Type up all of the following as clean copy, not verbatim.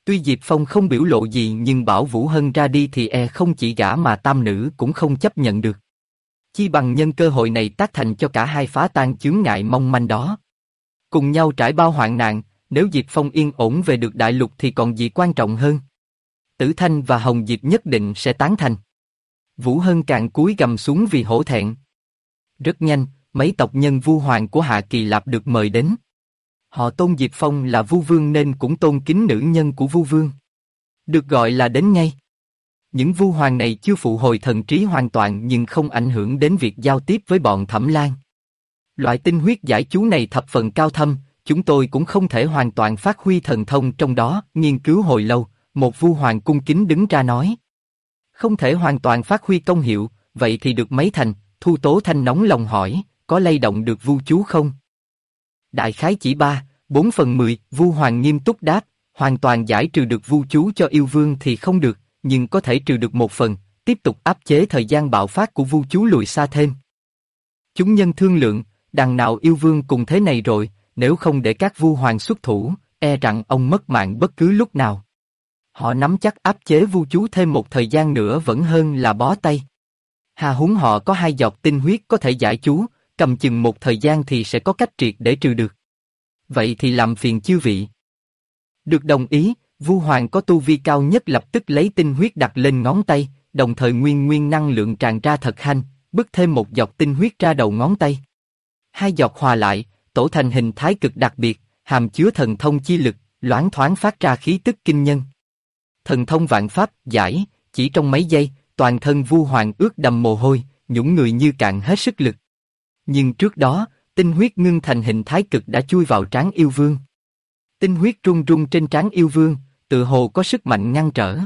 Tuy Diệp Phong không biểu lộ gì nhưng bảo Vũ Hân ra đi thì không chỉ gã mà tam nữ cũng không chấp nhận được. Chi bằng nhân cơ hội này tác thành cho cả hai phá tan chướng ngại mong manh đó. Cùng nhau trải bao hoạn nạn, nếu Diệp Phong yên ổn về được đại lục thì còn gì quan trọng hơn. Tử Thanh và Hồng Diệp nhất định sẽ tán thành. Vũ Hân càng cúi gằm xuống vì hổ thẹn. Rất nhanh, mấy tộc nhân Vu Hoàng của Hạ Kỳ Lạp được mời đến. Họ tôn Diệp Phong là Vu Vương nên cũng tôn kính nữ nhân của Vu Vương. Được gọi là đến ngay. Những Vu Hoàng này chưa phụ hồi thần trí hoàn toàn nhưng không ảnh hưởng đến việc giao tiếp với bọn Thẩm Lan. Loại tinh huyết giải chú này thập phần cao thâm, chúng tôi cũng không thể hoàn toàn phát huy thần thông trong đó. Nghiên cứu hồi lâu, một Vu Hoàng cung kính đứng ra nói. Không thể hoàn toàn phát huy công hiệu, vậy thì được mấy thành? Thu Tố Thanh nóng lòng hỏi, có lay động được Vu chú không? Đại khái chỉ 3/4/10, Vu Hoàng nghiêm túc đáp, hoàn toàn giải trừ được Vu chú cho yêu vương thì không được, nhưng có thể trừ được 1/phần, tiếp tục áp chế thời gian bạo phát của Vu chú lùi xa thêm. Chúng nhân thương lượng, đằng nào yêu vương cùng thế này rồi, nếu không để các Vu Hoàng xuất thủ, rằng ông mất mạng bất cứ lúc nào. Họ nắm chắc áp chế Vu chú thêm một thời gian nữa vẫn hơn là bó tay. Hà huống họ có 2 giọt tinh huyết có thể giải chú, cầm chừng một thời gian thì sẽ có cách triệt để trừ được. Vậy thì làm phiền chư vị. Được đồng ý, Vu Hoàng có tu vi cao nhất lập tức lấy tinh huyết đặt lên ngón tay, đồng thời nguyên năng lượng tràn ra thật hanh, bứt thêm một giọt tinh huyết ra đầu ngón tay. 2 giọt hòa lại, tổ thành hình thái cực đặc biệt, hàm chứa thần thông chi lực, loáng thoáng phát ra khí tức kinh nhân. Thần thông vạn pháp, giải, chỉ trong mấy giây, toàn thân Vu Hoàng ướt đầm mồ hôi, nhũng người như cạn hết sức lực. Nhưng trước đó, tinh huyết ngưng thành hình thái cực đã chui vào trán yêu vương. Tinh huyết rung rung trên trán yêu vương, tự hồ có sức mạnh ngăn trở.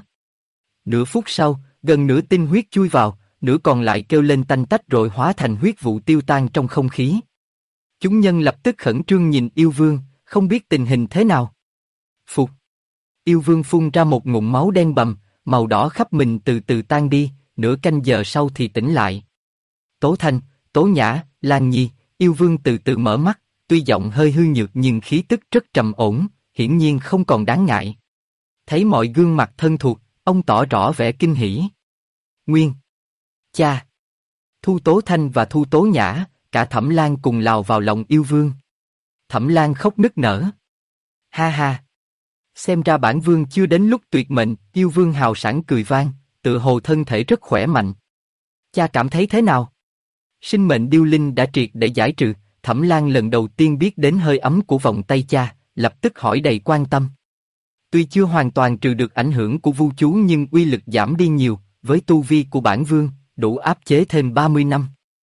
Nửa phút sau, gần nửa tinh huyết chui vào, nửa còn lại kêu lên tanh tách rồi hóa thành huyết vụ tiêu tan trong không khí. Chúng nhân lập tức khẩn trương nhìn yêu vương, không biết tình hình thế nào. Phục. Yêu vương phun ra một ngụm máu đen bầm, màu đỏ khắp mình từ từ tan đi, nửa canh giờ sau thì tỉnh lại. Tố Thanh, Tố Nhã, Lan Nhi, yêu vương từ từ mở mắt, tuy giọng hơi hư nhược nhưng khí tức rất trầm ổn, hiển nhiên không còn đáng ngại. Thấy mọi gương mặt thân thuộc, ông tỏ rõ vẻ kinh hỉ. Nguyên, cha, Thu Tố Thanh và Thu Tố Nhã, cả Thẩm Lan cùng lao vào lòng yêu vương. Thẩm Lan khóc nức nở. Ha ha! Xem ra bản vương chưa đến lúc tuyệt mệnh, yêu vương hào sảng cười vang, tự hồ thân thể rất khỏe mạnh. Cha cảm thấy thế nào? Sinh mệnh điêu linh đã triệt để giải trừ, Thẩm Lan lần đầu tiên biết đến hơi ấm của vòng tay cha, lập tức hỏi đầy quan tâm. Tuy chưa hoàn toàn trừ được ảnh hưởng của Vu chú nhưng uy lực giảm đi nhiều, với tu vi của bản vương, đủ áp chế thêm 30 năm.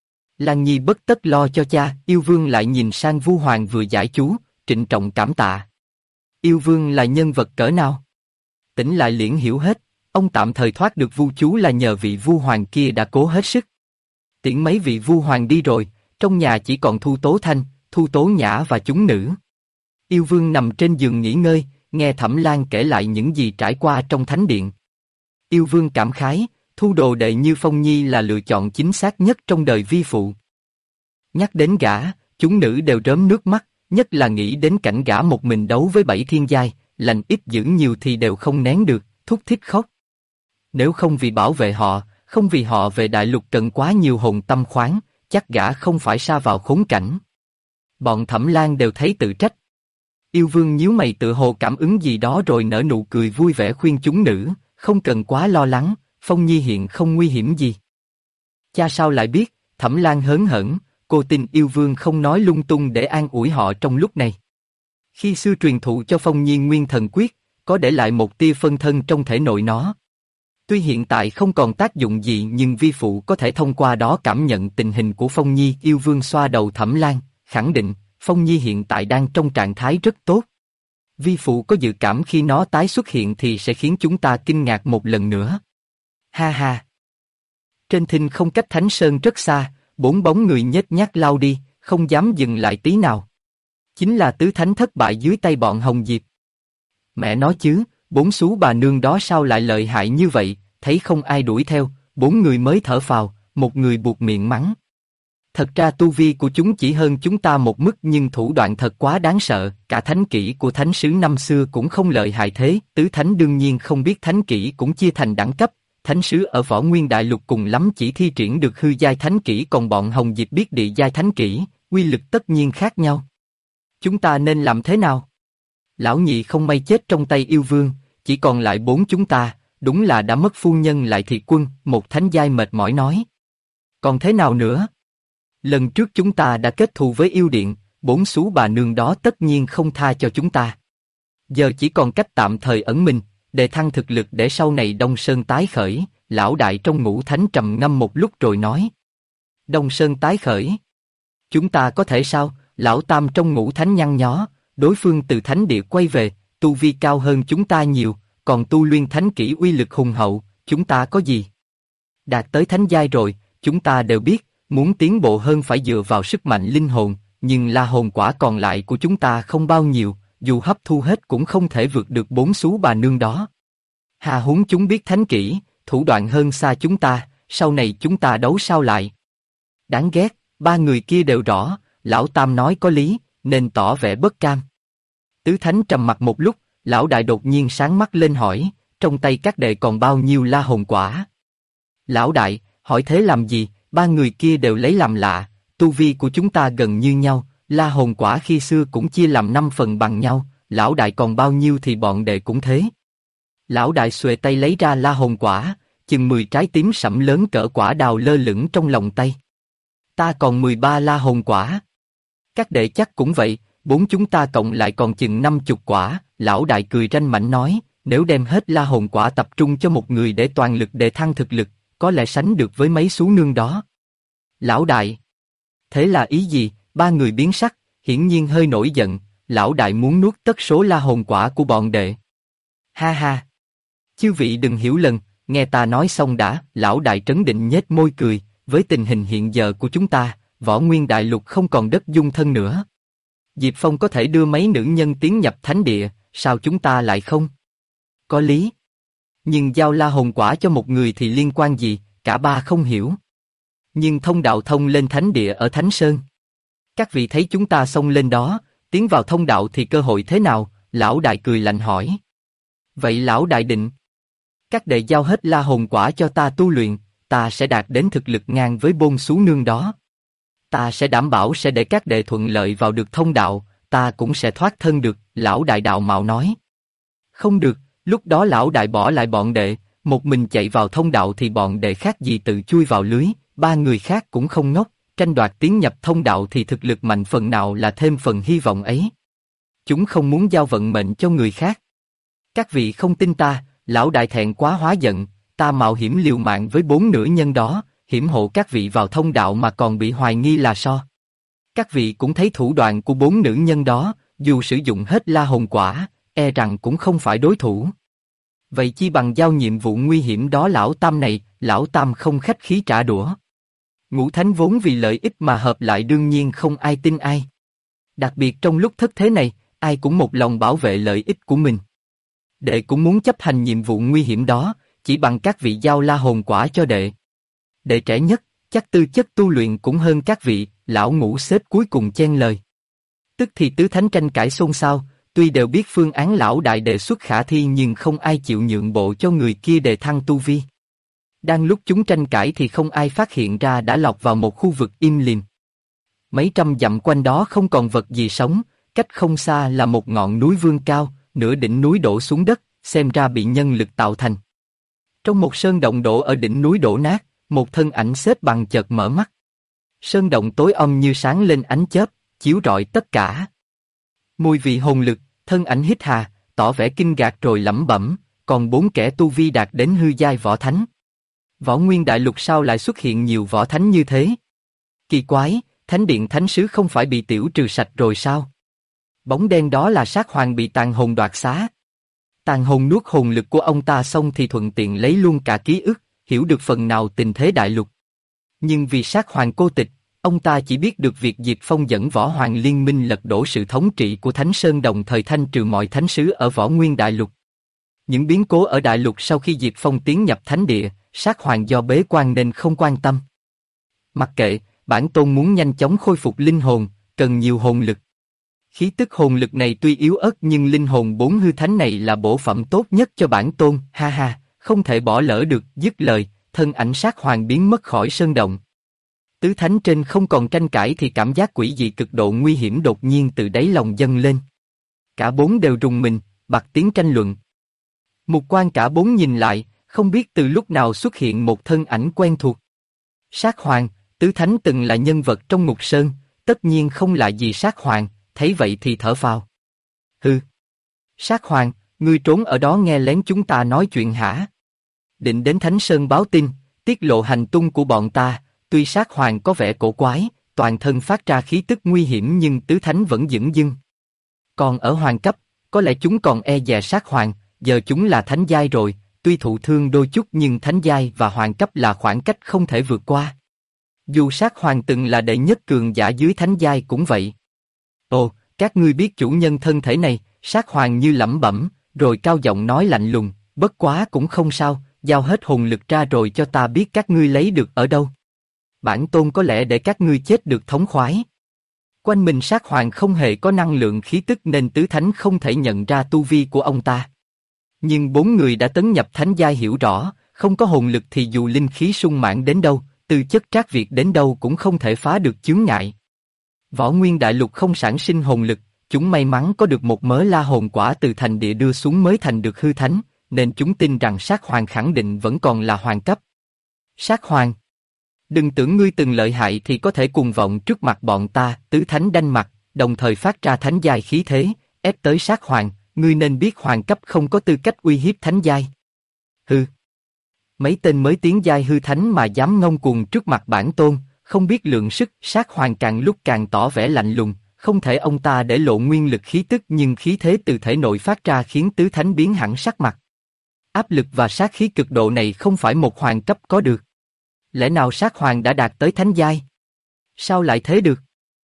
Lan Nhi bất tất lo cho cha, yêu vương lại nhìn sang Vu Hoàng vừa giải chú, trịnh trọng cảm tạ. Yêu vương là nhân vật cỡ nào? Tỉnh lại liền hiểu hết, ông tạm thời thoát được Vu chú là nhờ vị Vu Hoàng kia đã cố hết sức. Tiễn mấy vị Vu Hoàng đi rồi, trong nhà chỉ còn Thu Tố Thanh, Thu Tố Nhã và chúng nữ. Yêu vương nằm trên giường nghỉ ngơi, nghe Thẩm Lan kể lại những gì trải qua trong thánh điện. Yêu vương cảm khái, thu đồ đệ như Phong Nhi là lựa chọn chính xác nhất trong đời vi phụ. Nhắc đến gã, chúng nữ đều rớm nước mắt, nhất là nghĩ đến cảnh gã một mình đấu với 7 thiên giai, lành ít dữ nhiều thì đều không nén được, thúc thích khóc. Nếu không vì bảo vệ họ, không vì họ về đại lục cần quá nhiều hồn tâm khoáng, chắc gã không phải sa vào khốn cảnh. Bọn Thẩm Lan đều thấy tự trách. Yêu vương nhíu mày tự hồ cảm ứng gì đó rồi nở nụ cười vui vẻ khuyên chúng nữ, không cần quá lo lắng, Phong Nhi hiện không nguy hiểm gì. Cha sao lại biết? Thẩm Lan hớn hở, cô tin yêu vương không nói lung tung để an ủi họ trong lúc này. Khi xưa truyền thụ cho Phong Nhi Nguyên Thần Quyết, có để lại một tia phân thân trong thể nội nó. Tuy hiện tại không còn tác dụng gì nhưng vi phụ có thể thông qua đó cảm nhận tình hình của Phong Nhi. Yêu vương xoa đầu Thẩm Lan, khẳng định, Phong Nhi hiện tại đang trong trạng thái rất tốt. Vi phụ có dự cảm khi nó tái xuất hiện thì sẽ khiến chúng ta kinh ngạc một lần nữa. Ha ha! Trên thinh không cách Thánh Sơn rất xa, 4 bóng người nhếch nhác lao đi, không dám dừng lại tí nào. Chính là tứ thánh thất bại dưới tay bọn Hồng Diệp. Mẹ nói chứ, 4 xú bà nương đó sao lại lợi hại như vậy, thấy không ai đuổi theo, 4 người mới thở phào, một người buột miệng mắng. Thật ra tu vi của chúng chỉ hơn chúng ta một mức nhưng thủ đoạn thật quá đáng sợ, cả thánh kỹ của thánh sứ năm xưa cũng không lợi hại thế, tứ thánh đương nhiên không biết thánh kỹ cũng chia thành đẳng cấp, thánh sứ ở Võ Nguyên Đại Lục cùng lắm chỉ thi triển được hư giai thánh kỹ còn bọn Hồng Diệp biết địa giai thánh kỹ, uy lực tất nhiên khác nhau. Chúng ta nên làm thế nào? Lão nhị không may chết trong tay yêu vương, chỉ còn lại 4 chúng ta, đúng là đã mất phu nhân lại thiệt quân, một thánh giai mệt mỏi nói. Còn thế nào nữa? Lần trước chúng ta đã kết thù với yêu điện, 4 xú bà nương đó tất nhiên không tha cho chúng ta. Giờ chỉ còn cách tạm thời ẩn mình, đề thăng thực lực để sau này Đông Sơn tái khởi, lão đại trong ngũ thánh trầm ngâm một lúc rồi nói. Đông Sơn tái khởi? Chúng ta có thể sao? Lão tam trong ngũ thánh nhăn nhó, đối phương từ thánh địa quay về, tu vi cao hơn chúng ta nhiều, còn tu luyện thánh kỹ uy lực hùng hậu, chúng ta có gì? Đạt tới thánh giai rồi, chúng ta đều biết, muốn tiến bộ hơn phải dựa vào sức mạnh linh hồn, nhưng la hồn quả còn lại của chúng ta không bao nhiêu, dù hấp thu hết cũng không thể vượt được 4 xú bà nương đó. Hà huống chúng biết thánh kỹ, thủ đoạn hơn xa chúng ta, sau này chúng ta đấu sao lại? Đáng ghét, 3 người kia đều rõ, lão tam nói có lý, nên tỏ vẻ bất cam. Tứ thánh trầm mặt một lúc, lão đại đột nhiên sáng mắt lên hỏi, trong tay các đệ còn bao nhiêu la hồn quả? Lão đại, hỏi thế làm gì? 3 người kia đều lấy làm lạ, tu vi của chúng ta gần như nhau, la hồn quả khi xưa cũng chia làm 5 phần bằng nhau, lão đại còn bao nhiêu thì bọn đệ cũng thế. Lão đại xuề tay lấy ra la hồn quả, chừng 10 trái tím sẫm lớn cỡ quả đào lơ lửng trong lòng tay. Ta còn 13 la hồn quả. Các đệ chắc cũng vậy, 4 chúng ta cộng lại còn chừng 50 quả, lão đại cười ranh mãnh nói, nếu đem hết la hồn quả tập trung cho một người để toàn lực đề thăng thực lực, có lẽ sánh được với mấy xú nương đó. Lão đại, thế là ý gì? 3 người biến sắc, hiển nhiên hơi nổi giận, lão đại muốn nuốt tất số la hồn quả của bọn đệ. Ha ha! Chư vị đừng hiểu lầm, nghe ta nói xong đã, lão đại trấn định nhếch môi cười, với tình hình hiện giờ của chúng ta, Võ Nguyên Đại Lục không còn đất dung thân nữa. Diệp Phong có thể đưa mấy nữ nhân tiến nhập thánh địa, sao chúng ta lại không? Có lý. Nhưng giao la hồn quả cho một người thì liên quan gì, cả ba không hiểu. Nhưng thông đạo thông lên thánh địa ở Thánh Sơn. Các vị thấy chúng ta xông lên đó, tiến vào thông đạo thì cơ hội thế nào? Lão đại cười lạnh hỏi. Vậy lão đại định. Các đệ giao hết la hồn quả cho ta tu luyện, ta sẽ đạt đến thực lực ngang với bôn xú nương đó. Ta sẽ đảm bảo sẽ để các đệ thuận lợi vào được thông đạo, ta cũng sẽ thoát thân được, lão đại đạo mạo nói. Không được, lúc đó lão đại bỏ lại bọn đệ, một mình chạy vào thông đạo thì bọn đệ khác gì tự chui vào lưới, 3 người khác cũng không ngốc, tranh đoạt tiến nhập thông đạo thì thực lực mạnh phần nào là thêm phần hy vọng ấy. Chúng không muốn giao vận mệnh cho người khác. Các vị không tin ta, lão đại thẹn quá hóa giận, ta mạo hiểm liều mạng với 4 nữ nhân đó, hiểm hộ các vị vào thông đạo mà còn bị hoài nghi là so. Các vị cũng thấy thủ đoạn của 4 nữ nhân đó, dù sử dụng hết la hồn quả, e rằng cũng không phải đối thủ. Vậy chi bằng giao nhiệm vụ nguy hiểm đó lão tam này, lão tam không khách khí trả đũa. Ngũ thánh vốn vì lợi ích mà hợp lại đương nhiên không ai tin ai. Đặc biệt trong lúc thất thế này, ai cũng một lòng bảo vệ lợi ích của mình. Đệ cũng muốn chấp hành nhiệm vụ nguy hiểm đó, chỉ bằng các vị giao la hồn quả cho đệ. Đệ trẻ nhất, chắc tư chất tu luyện cũng hơn các vị, lão ngũ xếp cuối cùng chen lời. Tức thì tứ thánh tranh cãi xôn xao, tuy đều biết phương án lão đại đề xuất khả thi nhưng không ai chịu nhượng bộ cho người kia đề thăng tu vi. Đang lúc chúng tranh cãi thì không ai phát hiện ra đã lọt vào một khu vực im lìm. Mấy trăm dặm quanh đó không còn vật gì sống, cách không xa là một ngọn núi vương cao, nửa đỉnh núi đổ xuống đất, xem ra bị nhân lực tạo thành. Trong một sơn động đổ ở đỉnh núi đổ nát, một thân ảnh xếp bằng chợt mở mắt. Sơn động tối om như sáng lên ánh chớp, chiếu rọi tất cả. Mùi vị hồn lực, thân ảnh hít hà, tỏ vẻ kinh ngạc rồi lẩm bẩm, còn 4 kẻ tu vi đạt đến hư giai võ thánh. Võ Nguyên Đại Lục sao lại xuất hiện nhiều võ thánh như thế? Kỳ quái, thánh điện thánh sứ không phải bị tiểu trừ sạch rồi sao? Bóng đen đó là sát hoàng bị tàn hồn đoạt xá. Tàn hồn nuốt hồn lực của ông ta xong thì thuận tiện lấy luôn cả ký ức, hiểu được phần nào tình thế đại lục. Nhưng vì sát hoàng cô tịch, ông ta chỉ biết được việc Diệp Phong dẫn Võ Hoàng liên minh lật đổ sự thống trị của Thánh Sơn đồng thời thanh trừ mọi thánh sứ ở Võ Nguyên Đại Lục. Những biến cố ở Đại Lục sau khi Diệp Phong tiến nhập thánh địa, sát hoàng do bế quan nên không quan tâm. Mặc kệ, bản tôn muốn nhanh chóng khôi phục linh hồn, cần nhiều hồn lực. Khí tức hồn lực này tuy yếu ớt nhưng linh hồn bốn hư thánh này là bổ phẩm tốt nhất cho bản tôn, ha ha, không thể bỏ lỡ được, dứt lời, thân ảnh sát hoàng biến mất khỏi sơn động. Tứ thánh trên không còn tranh cãi thì cảm giác quỷ dị cực độ nguy hiểm đột nhiên từ đáy lòng dâng lên. Cả bốn đều rùng mình, bật tiếng tranh luận. Mục quan cả bốn nhìn lại, không biết từ lúc nào xuất hiện một thân ảnh quen thuộc. Sát hoàng, tứ thánh từng là nhân vật trong ngục sơn, tất nhiên không lạ gì sát hoàng, thấy vậy thì thở phào. Hừ. Sát hoàng, ngươi trốn ở đó nghe lén chúng ta nói chuyện hả? Định đến Thánh Sơn báo tin, tiết lộ hành tung của bọn ta, tuy sát hoàng có vẻ cổ quái, toàn thân phát ra khí tức nguy hiểm nhưng tứ thánh vẫn dửng dưng. Còn ở hoàng cấp, có lẽ chúng còn e dè sát hoàng, giờ chúng là thánh giai rồi, tuy thụ thương đôi chút nhưng thánh giai và hoàng cấp là khoảng cách không thể vượt qua. Dù sát hoàng từng là đệ nhất cường giả dưới thánh giai cũng vậy. Ồ, các ngươi biết chủ nhân thân thể này, sát hoàng như lẩm bẩm, rồi cao giọng nói lạnh lùng, bất quá cũng không sao, giao hết hồn lực ra rồi cho ta biết các ngươi lấy được ở đâu. Bản tôn có lẽ để các ngươi chết được thống khoái. Quanh mình sát hoàng không hề có năng lượng khí tức nên tứ thánh không thể nhận ra tu vi của ông ta. Nhưng bốn người đã tấn nhập thánh giai hiểu rõ, không có hồn lực thì dù linh khí sung mãn đến đâu, tư chất trác việt đến đâu cũng không thể phá được chướng ngại. Võ Nguyên Đại Lục không sản sinh hồn lực, chúng may mắn có được một mớ la hồn quả từ thành địa đưa xuống mới thành được hư thánh, nên chúng tin rằng sát hoàng khẳng định vẫn còn là hoàng cấp. Sát hoàng, đừng tưởng ngươi từng lợi hại thì có thể cùng vọng trước mặt bọn ta, tứ thánh đanh mặt, đồng thời phát ra thánh giai khí thế, ép tới sát hoàng, ngươi nên biết hoàng cấp không có tư cách uy hiếp thánh giai. Hừ. Mấy tên mới tiến giai hư thánh mà dám ngông cuồng trước mặt bản tôn, không biết lượng sức, sát hoàng càng lúc càng tỏ vẻ lạnh lùng, không thể ông ta để lộ nguyên lực khí tức nhưng khí thế từ thể nội phát ra khiến tứ thánh biến hẳn sắc mặt. Áp lực và sát khí cực độ này không phải một hoàng cấp có được. Lẽ nào sát hoàng đã đạt tới thánh giai? Sao lại thế được?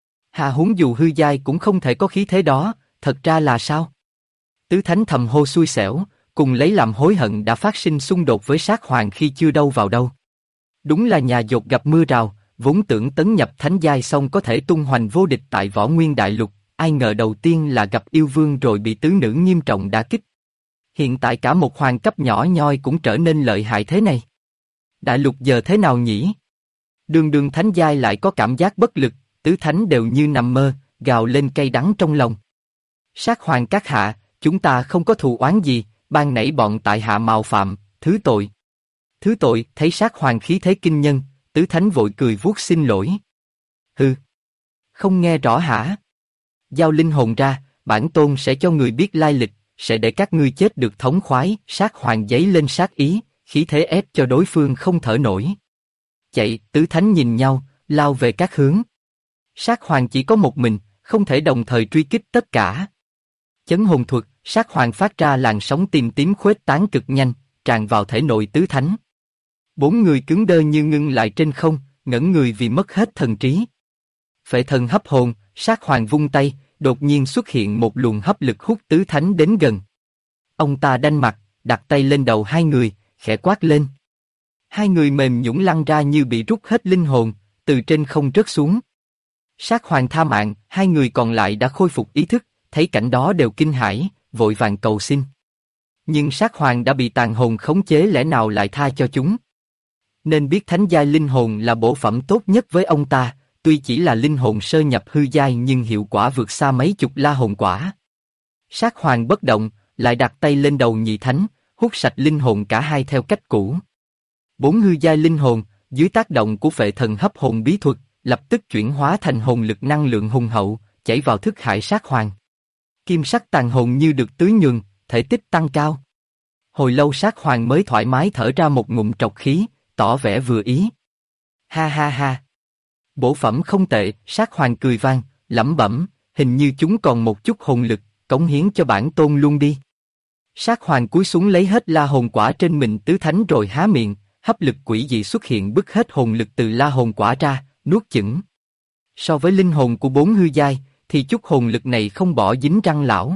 Hà huống dù hư giai cũng không thể có khí thế đó, thật ra là sao? Tứ thánh thầm hô xui xẻo, cùng lấy làm hối hận đã phát sinh xung đột với sát hoàng khi chưa đâu vào đâu. Đúng là nhà dột gặp mưa rào, vốn tưởng tấn nhập thánh giai xong có thể tung hoành vô địch tại Võ Nguyên Đại Lục, ai ngờ đầu tiên là gặp yêu vương rồi bị tứ nữ nghiêm trọng đả kích. Hiện tại cả một hoàng cấp nhỏ nhoi cũng trở nên lợi hại thế này. Đại lục giờ thế nào nhỉ? Đường đường thánh giai lại có cảm giác bất lực, tứ thánh đều như nằm mơ, gào lên cay đắng trong lòng. Sát hoàng các hạ, chúng ta không có thù oán gì, ban nãy bọn tại hạ mạo phạm, thứ tội. Thứ tội, thấy sát hoàng khí thế kinh nhân, tứ thánh vội cười vuốt xin lỗi. Hừ. Không nghe rõ hả? Giao linh hồn ra, bản tôn sẽ cho người biết lai lịch, sẽ để các ngươi chết được thống khoái, sát hoàng giấy lên sát ý, khí thế ép cho đối phương không thở nổi. Chạy, tứ thánh nhìn nhau, lao về các hướng. Sát hoàng chỉ có một mình, không thể đồng thời truy kích tất cả. Chấn hồn thuật, sát hoàng phát ra làn sóng tìm tím khuếch tán cực nhanh, tràn vào thể nội tứ thánh. Bốn người cứng đơ như ngưng lại trên không, ngẩn người vì mất hết thần trí. Phệ thần hấp hồn, sát hoàng vung tay, đột nhiên xuất hiện một luồng hấp lực hút tứ thánh đến gần. Ông ta đanh mặt, đặt tay lên đầu hai người, khẽ quát lên. Hai người mềm nhũn lăn ra như bị rút hết linh hồn, từ trên không rớt xuống. Sát hoàng tha mạng, hai người còn lại đã khôi phục ý thức, thấy cảnh đó đều kinh hãi, vội vàng cầu xin. Nhưng sát hoàng đã bị tàn hồn khống chế, lẽ nào lại tha cho chúng? Nên biết thánh giai linh hồn là bổ phẩm tốt nhất với ông ta, tuy chỉ là linh hồn sơ nhập hư giai nhưng hiệu quả vượt xa mấy chục la hồn quả. Sát hoàng bất động, lại đặt tay lên đầu nhị thánh, hút sạch linh hồn cả hai theo cách cũ. Bốn hư giai linh hồn, dưới tác động của phệ thần hấp hồn bí thuật, lập tức chuyển hóa thành hồn lực năng lượng hùng hậu, chảy vào thức hải sát hoàng. Kim sắc tàn hồn như được tưới nhuần, thể tích tăng cao. Hồi lâu sát hoàng mới thoải mái thở ra một ngụm trọc khí, tỏ vẻ vừa ý. Ha ha ha. Bổ phẩm không tệ, sát hoàng cười vang, lẩm bẩm, hình như chúng còn một chút hồn lực, cống hiến cho bản tôn luôn đi. Sát hoàng cúi xuống lấy hết la hồn quả trên mình tứ thánh rồi há miệng, hấp lực quỷ dị xuất hiện bứt hết hồn lực từ la hồn quả ra, nuốt chửng. So với linh hồn của bốn hư giai, thì chút hồn lực này không bỏ dính răng lão.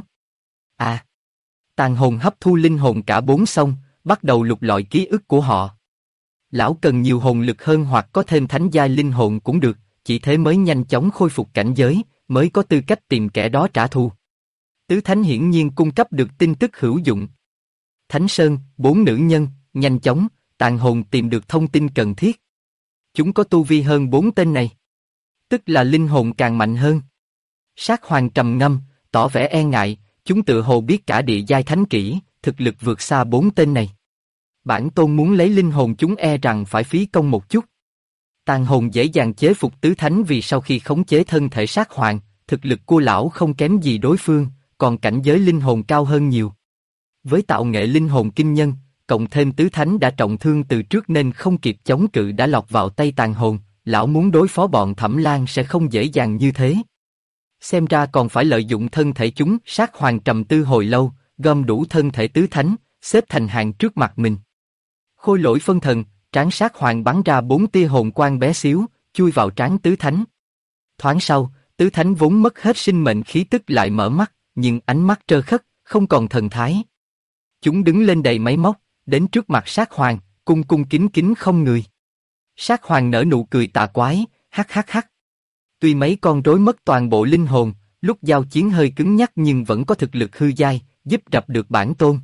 À! Tàn hồn hấp thu linh hồn cả bốn xong, bắt đầu lục lọi ký ức của họ. Lão cần nhiều hồn lực hơn hoặc có thêm thánh giai linh hồn cũng được, chỉ thế mới nhanh chóng khôi phục cảnh giới, mới có tư cách tìm kẻ đó trả thù. Tứ Thánh hiển nhiên cung cấp được tin tức hữu dụng. Thánh Sơn, 4 nữ nhân, nhanh chóng, tàn hồn tìm được thông tin cần thiết. Chúng có tu vi hơn 4 tên này. Tức là linh hồn càng mạnh hơn. Sát Hoàng trầm ngâm, tỏ vẻ e ngại, chúng tự hồ biết cả địa giai thánh kỹ, thực lực vượt xa 4 tên này. Bản tôn muốn lấy linh hồn chúng e rằng phải phí công một chút. Tàn hồn dễ dàng chế phục tứ thánh vì sau khi khống chế thân thể Sát Hoàng, thực lực của lão không kém gì đối phương, còn cảnh giới linh hồn cao hơn nhiều. Với tạo nghệ linh hồn kinh nhân, cộng thêm tứ thánh đã trọng thương từ trước nên không kịp chống cự đã lọt vào tay tàn hồn, lão muốn đối phó bọn Thẩm Lan sẽ không dễ dàng như thế. Xem ra còn phải lợi dụng thân thể chúng. Sát Hoàng trầm tư hồi lâu, gom đủ thân thể tứ thánh, xếp thành hàng trước mặt mình. Khôi lỗi phân thần, trán Sát Hoàng bắn ra 4 tia hồn quang bé xíu, chui vào trán tứ thánh. Thoáng sau, tứ thánh vốn mất hết sinh mệnh khí tức lại mở mắt, nhưng ánh mắt trơ khất, không còn thần thái. Chúng đứng lên đầy máy móc, đến trước mặt Sát Hoàng, cung cung kính kính không người. Sát Hoàng nở nụ cười tà quái, hắc hắc hắc. Tuy mấy con rối mất toàn bộ linh hồn, lúc giao chiến hơi cứng nhắc nhưng vẫn có thực lực hư giai, giúp đập được bản tôn.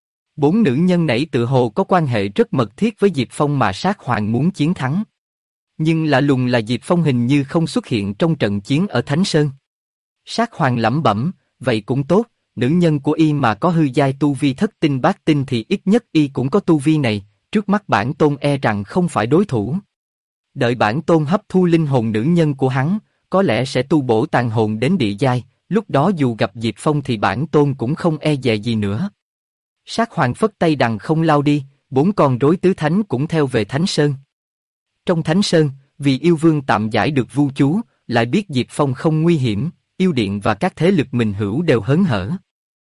4 nữ nhân nãy tự hồ có quan hệ rất mật thiết với Diệp Phong mà Sát Hoàng muốn chiến thắng. Nhưng lạ lùng là Diệp Phong hình như không xuất hiện trong trận chiến ở Thánh Sơn. Sát Hoàng lẩm bẩm, vậy cũng tốt, nữ nhân của y mà có hư giai tu vi thất tinh bát tinh thì ít nhất y cũng có tu vi này, trước mắt bản tôn e rằng không phải đối thủ. Đợi bản tôn hấp thu linh hồn nữ nhân của hắn, có lẽ sẽ tu bổ tàn hồn đến địa giai, lúc đó dù gặp Diệp Phong thì bản tôn cũng không e dè gì nữa. Sát Hoàng phất tay đằng không lao đi, 4 con rối tứ thánh cũng theo về Thánh Sơn. Trong Thánh Sơn, vì yêu vương tạm giải được vu chú, lại biết Diệp Phong không nguy hiểm, yêu điện và các thế lực mình hữu đều hớn hở.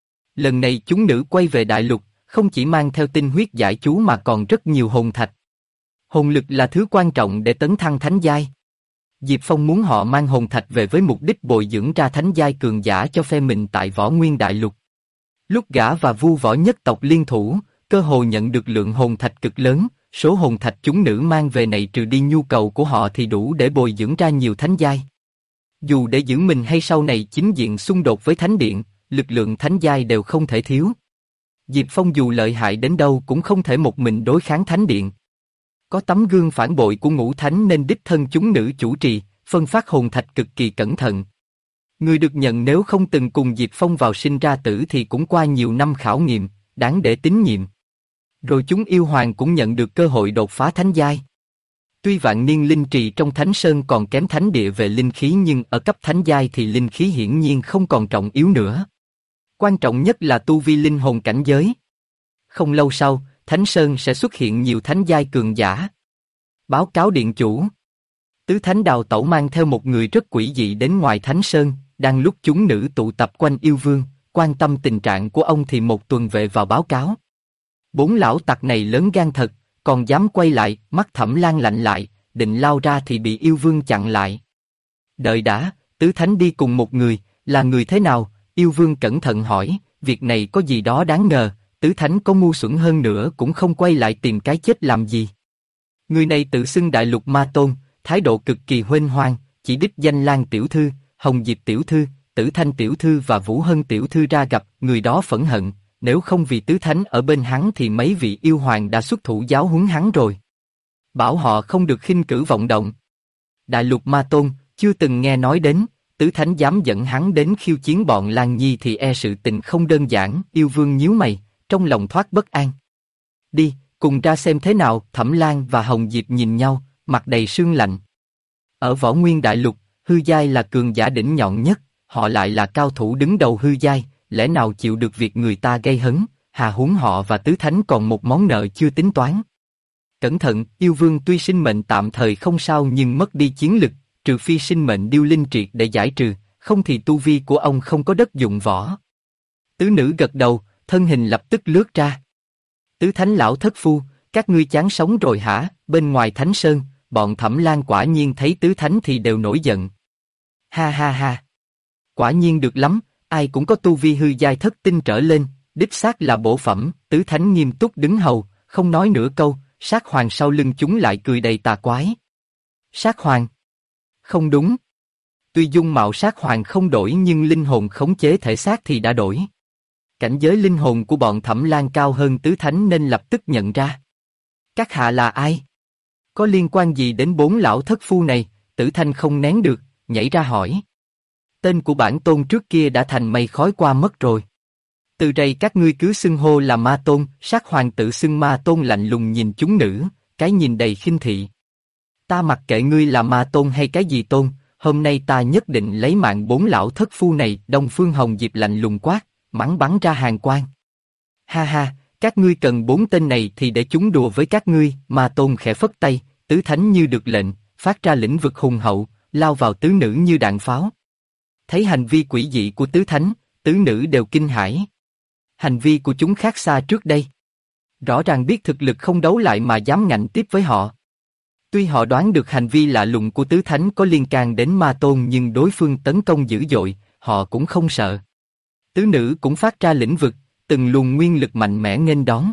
Lần này chúng nữ quay về đại lục, không chỉ mang theo tinh huyết giải chú mà còn rất nhiều hồn thạch. Hồn lực là thứ quan trọng để tấn thăng thánh giai. Diệp Phong muốn họ mang hồn thạch về với mục đích bồi dưỡng ra thánh giai cường giả cho phe mình tại Võ Nguyên Đại Lục. Lúc gã và Vu Võ nhất tộc liên thủ, cơ hồ nhận được lượng hồn thạch cực lớn, số hồn thạch chúng nữ mang về này trừ đi nhu cầu của họ thì đủ để bồi dưỡng ra nhiều thánh giai. Dù để giữ mình hay sau này chính diện xung đột với thánh điện, lực lượng thánh giai đều không thể thiếu. Diệp Phong dù lợi hại đến đâu cũng không thể một mình đối kháng thánh điện. Có tấm gương phản bội của ngũ thánh nên đích thân chúng nữ chủ trì, phân phát hồn thạch cực kỳ cẩn thận. Người được nhận nếu không từng cùng Diệp Phong vào sinh ra tử thì cũng qua nhiều năm khảo nghiệm, đáng để tín nhiệm. Rồi chúng yêu hoàng cũng nhận được cơ hội đột phá thánh giai. Tuy vạn niên linh trì trong Thánh Sơn còn kém thánh địa về linh khí nhưng ở cấp thánh giai thì linh khí hiển nhiên không còn trọng yếu nữa. Quan trọng nhất là tu vi linh hồn cảnh giới. Không lâu sau, Thánh Sơn sẽ xuất hiện nhiều thánh giai cường giả. Báo cáo điện chủ. Tứ Thánh Đào Tẩu mang theo một người rất quỷ dị đến ngoài Thánh Sơn, đang lúc chúng nữ tụ tập quanh yêu vương, quan tâm tình trạng của ông thì một tuần vệ vào báo cáo. 4 lão tặc này lớn gan thật, còn dám quay lại, mắt Thẩm Lan lạnh lại, định lao ra thì bị yêu vương chặn lại. Đợi đã, Tứ Thánh đi cùng một người, là người thế nào? Yêu vương cẩn thận hỏi, việc này có gì đó đáng ngờ, Tứ Thánh có ngu xuẩn hơn nữa cũng không quay lại tìm cái chết làm gì. Người này tự xưng Đại Lục Ma Tôn, thái độ cực kỳ huênh hoang, chỉ đích danh Lan tiểu thư, Hồng Diệp tiểu thư, Tử Thanh tiểu thư và Vũ Hân tiểu thư ra gặp, người đó phẫn hận, nếu không vì Tứ Thánh ở bên hắn thì mấy vị yêu hoàng đã xuất thủ giáo huấn hắn rồi. Bảo họ không được khinh cử vọng động. Đại Lục Ma Tôn, chưa từng nghe nói đến, Tứ Thánh dám dẫn hắn đến khiêu chiến bọn Lan Nhi thì e sự tình không đơn giản. Yêu vương nhíu mày, trong lòng thoát bất an. Đi, cùng ra xem thế nào. Thẩm Lan và Hồng Diệp nhìn nhau, mặt đầy sương lạnh. Ở Võ Nguyên Đại Lục, hư giai là cường giả đỉnh nhọn nhất, họ lại là cao thủ đứng đầu hư giai, lẽ nào chịu được việc người ta gây hấn, hà huống họ và Tứ Thánh còn một món nợ chưa tính toán. Cẩn thận, yêu vương tuy sinh mệnh tạm thời không sao nhưng mất đi chiến lực, trừ phi sinh mệnh điêu linh triệt để giải trừ, không thì tu vi của ông không có đất dụng võ. Tứ nữ gật đầu, thân hình lập tức lướt ra. Tứ Thánh lão thất phu, các ngươi chán sống rồi hả? Bên ngoài Thánh Sơn, bọn Thẩm Lan quả nhiên thấy Tứ Thánh thì đều nổi giận. Ha ha ha. Quả nhiên được lắm, ai cũng có tu vi hư giai thất tinh trở lên, đích xác là bổ phẩm. Tứ Thánh nghiêm túc đứng hầu, không nói nửa câu. Sát Hoàng sau lưng chúng lại cười đầy tà quái. Sát Hoàng. Không đúng. Tuy dung mạo sát hoàng không đổi nhưng linh hồn khống chế thể xác thì đã đổi. Cảnh giới linh hồn của bọn Thẩm Lan cao hơn tứ thánh nên lập tức nhận ra. Các hạ là ai? Có liên quan gì đến bốn lão thất phu này? Tử Thanh không nén được, nhảy ra hỏi. Tên của bản tôn trước kia đã thành mây khói qua mất rồi. Từ đây các ngươi cứ xưng hô là ma tôn, sát hoàng tự xưng ma tôn lạnh lùng nhìn chúng nữ, cái nhìn đầy khinh thị. Ta mặc kệ ngươi là ma tôn hay cái gì tôn, hôm nay ta nhất định lấy mạng bốn lão thất phu này. Đông Phương Hồng Diệp lạnh lùng quát, mắng bắn ra hàn quang. Ha ha, các ngươi cần bốn tên này thì để chúng đùa với các ngươi. Ma tôn khẽ phất tay, tứ thánh như được lệnh, phát ra lĩnh vực hùng hậu, lao vào tứ nữ như đạn pháo. Thấy hành vi quỷ dị của tứ thánh, tứ nữ đều kinh hãi. Hành vi của chúng khác xa trước đây. Rõ ràng biết thực lực không đấu lại mà dám ngạnh tiếp với họ. Tuy họ đoán được hành vi lạ lùng của tứ thánh có liên can đến ma tôn nhưng đối phương tấn công dữ dội, họ cũng không sợ. Tứ nữ cũng phát ra lĩnh vực, từng luồng nguyên lực mạnh mẽ nghênh đón.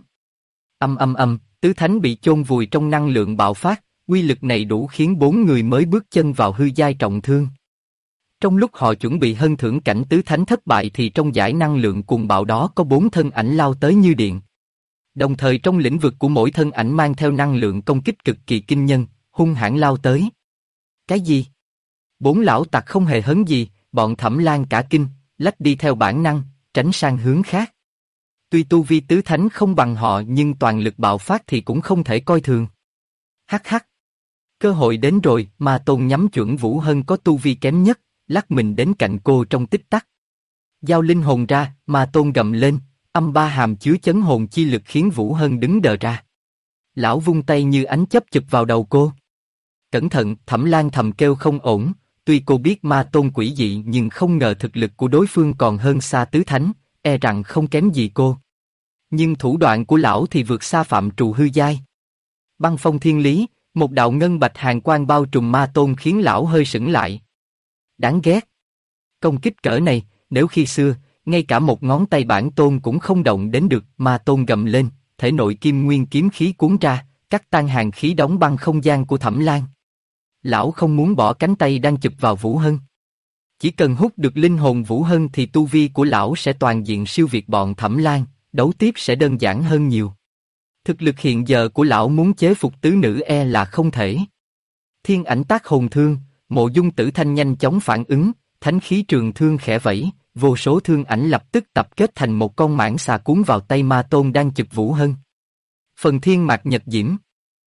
Tứ thánh bị chôn vùi trong năng lượng bạo phát, uy lực này đủ khiến bốn người mới bước chân vào hư giai trọng thương. Trong lúc họ chuẩn bị hân thưởng cảnh tứ thánh thất bại thì trong dải năng lượng cuồng bạo đó có bốn thân ảnh lao tới như điện. Đồng thời trong lĩnh vực của mỗi thân ảnh mang theo năng lượng công kích cực kỳ kinh nhân, hung hãn lao tới. Cái gì? Bốn lão tặc không hề hấn gì, bọn Thẩm Lan cả kinh, lách đi theo bản năng, tránh sang hướng khác. Tuy tu vi tứ thánh không bằng họ nhưng toàn lực bạo phát thì cũng không thể coi thường. Hắc hắc. Cơ hội đến rồi, Ma Tôn nhắm chuẩn Vũ Hân có tu vi kém nhất, lắc mình đến cạnh cô trong tích tắc. Giao linh hồn ra, Ma Tôn gầm lên, âm ba hàm chứa chấn hồn chi lực khiến Vũ Hân đứng đờ ra. Lão vung tay như ánh chớp chụp vào đầu cô. Cẩn thận, Thẩm Lan thầm kêu không ổn, tuy cô biết Ma Tôn quỷ dị nhưng không ngờ thực lực của đối phương còn hơn xa tứ thánh, e rằng không kém gì cô. Nhưng thủ đoạn của lão thì vượt xa phạm trù hư giai. Băng phong thiên lý, một đạo ngân bạch hàn quang bao trùm Ma Tôn khiến lão hơi sững lại. Đáng ghét. Công kích cỡ này, nếu khi xưa, ngay cả một ngón tay bản tôn cũng không động đến được. Ma Tôn gầm lên, thể nội kim nguyên kiếm khí cuốn ra, cắt tan hàn khí đóng băng không gian của Thẩm Lan. Lão không muốn bỏ cánh tay đang chụp vào Vũ Hân. Chỉ cần hút được linh hồn Vũ Hân thì tu vi của lão sẽ toàn diện siêu việt bọn Thẩm Lan, đấu tiếp sẽ đơn giản hơn nhiều. Thực lực hiện giờ của lão muốn chế phục tứ nữ e là không thể. Thiên ảnh tác hồn thương, Mộ Dung Tử Thanh nhanh chóng phản ứng, thánh khí trường thương khẽ vẫy, vô số thương ảnh lập tức tập kết thành một con mãng xà cuốn vào tay Ma Tôn đang chụp Vũ Hân. Phần thiên mạc nhật diễm.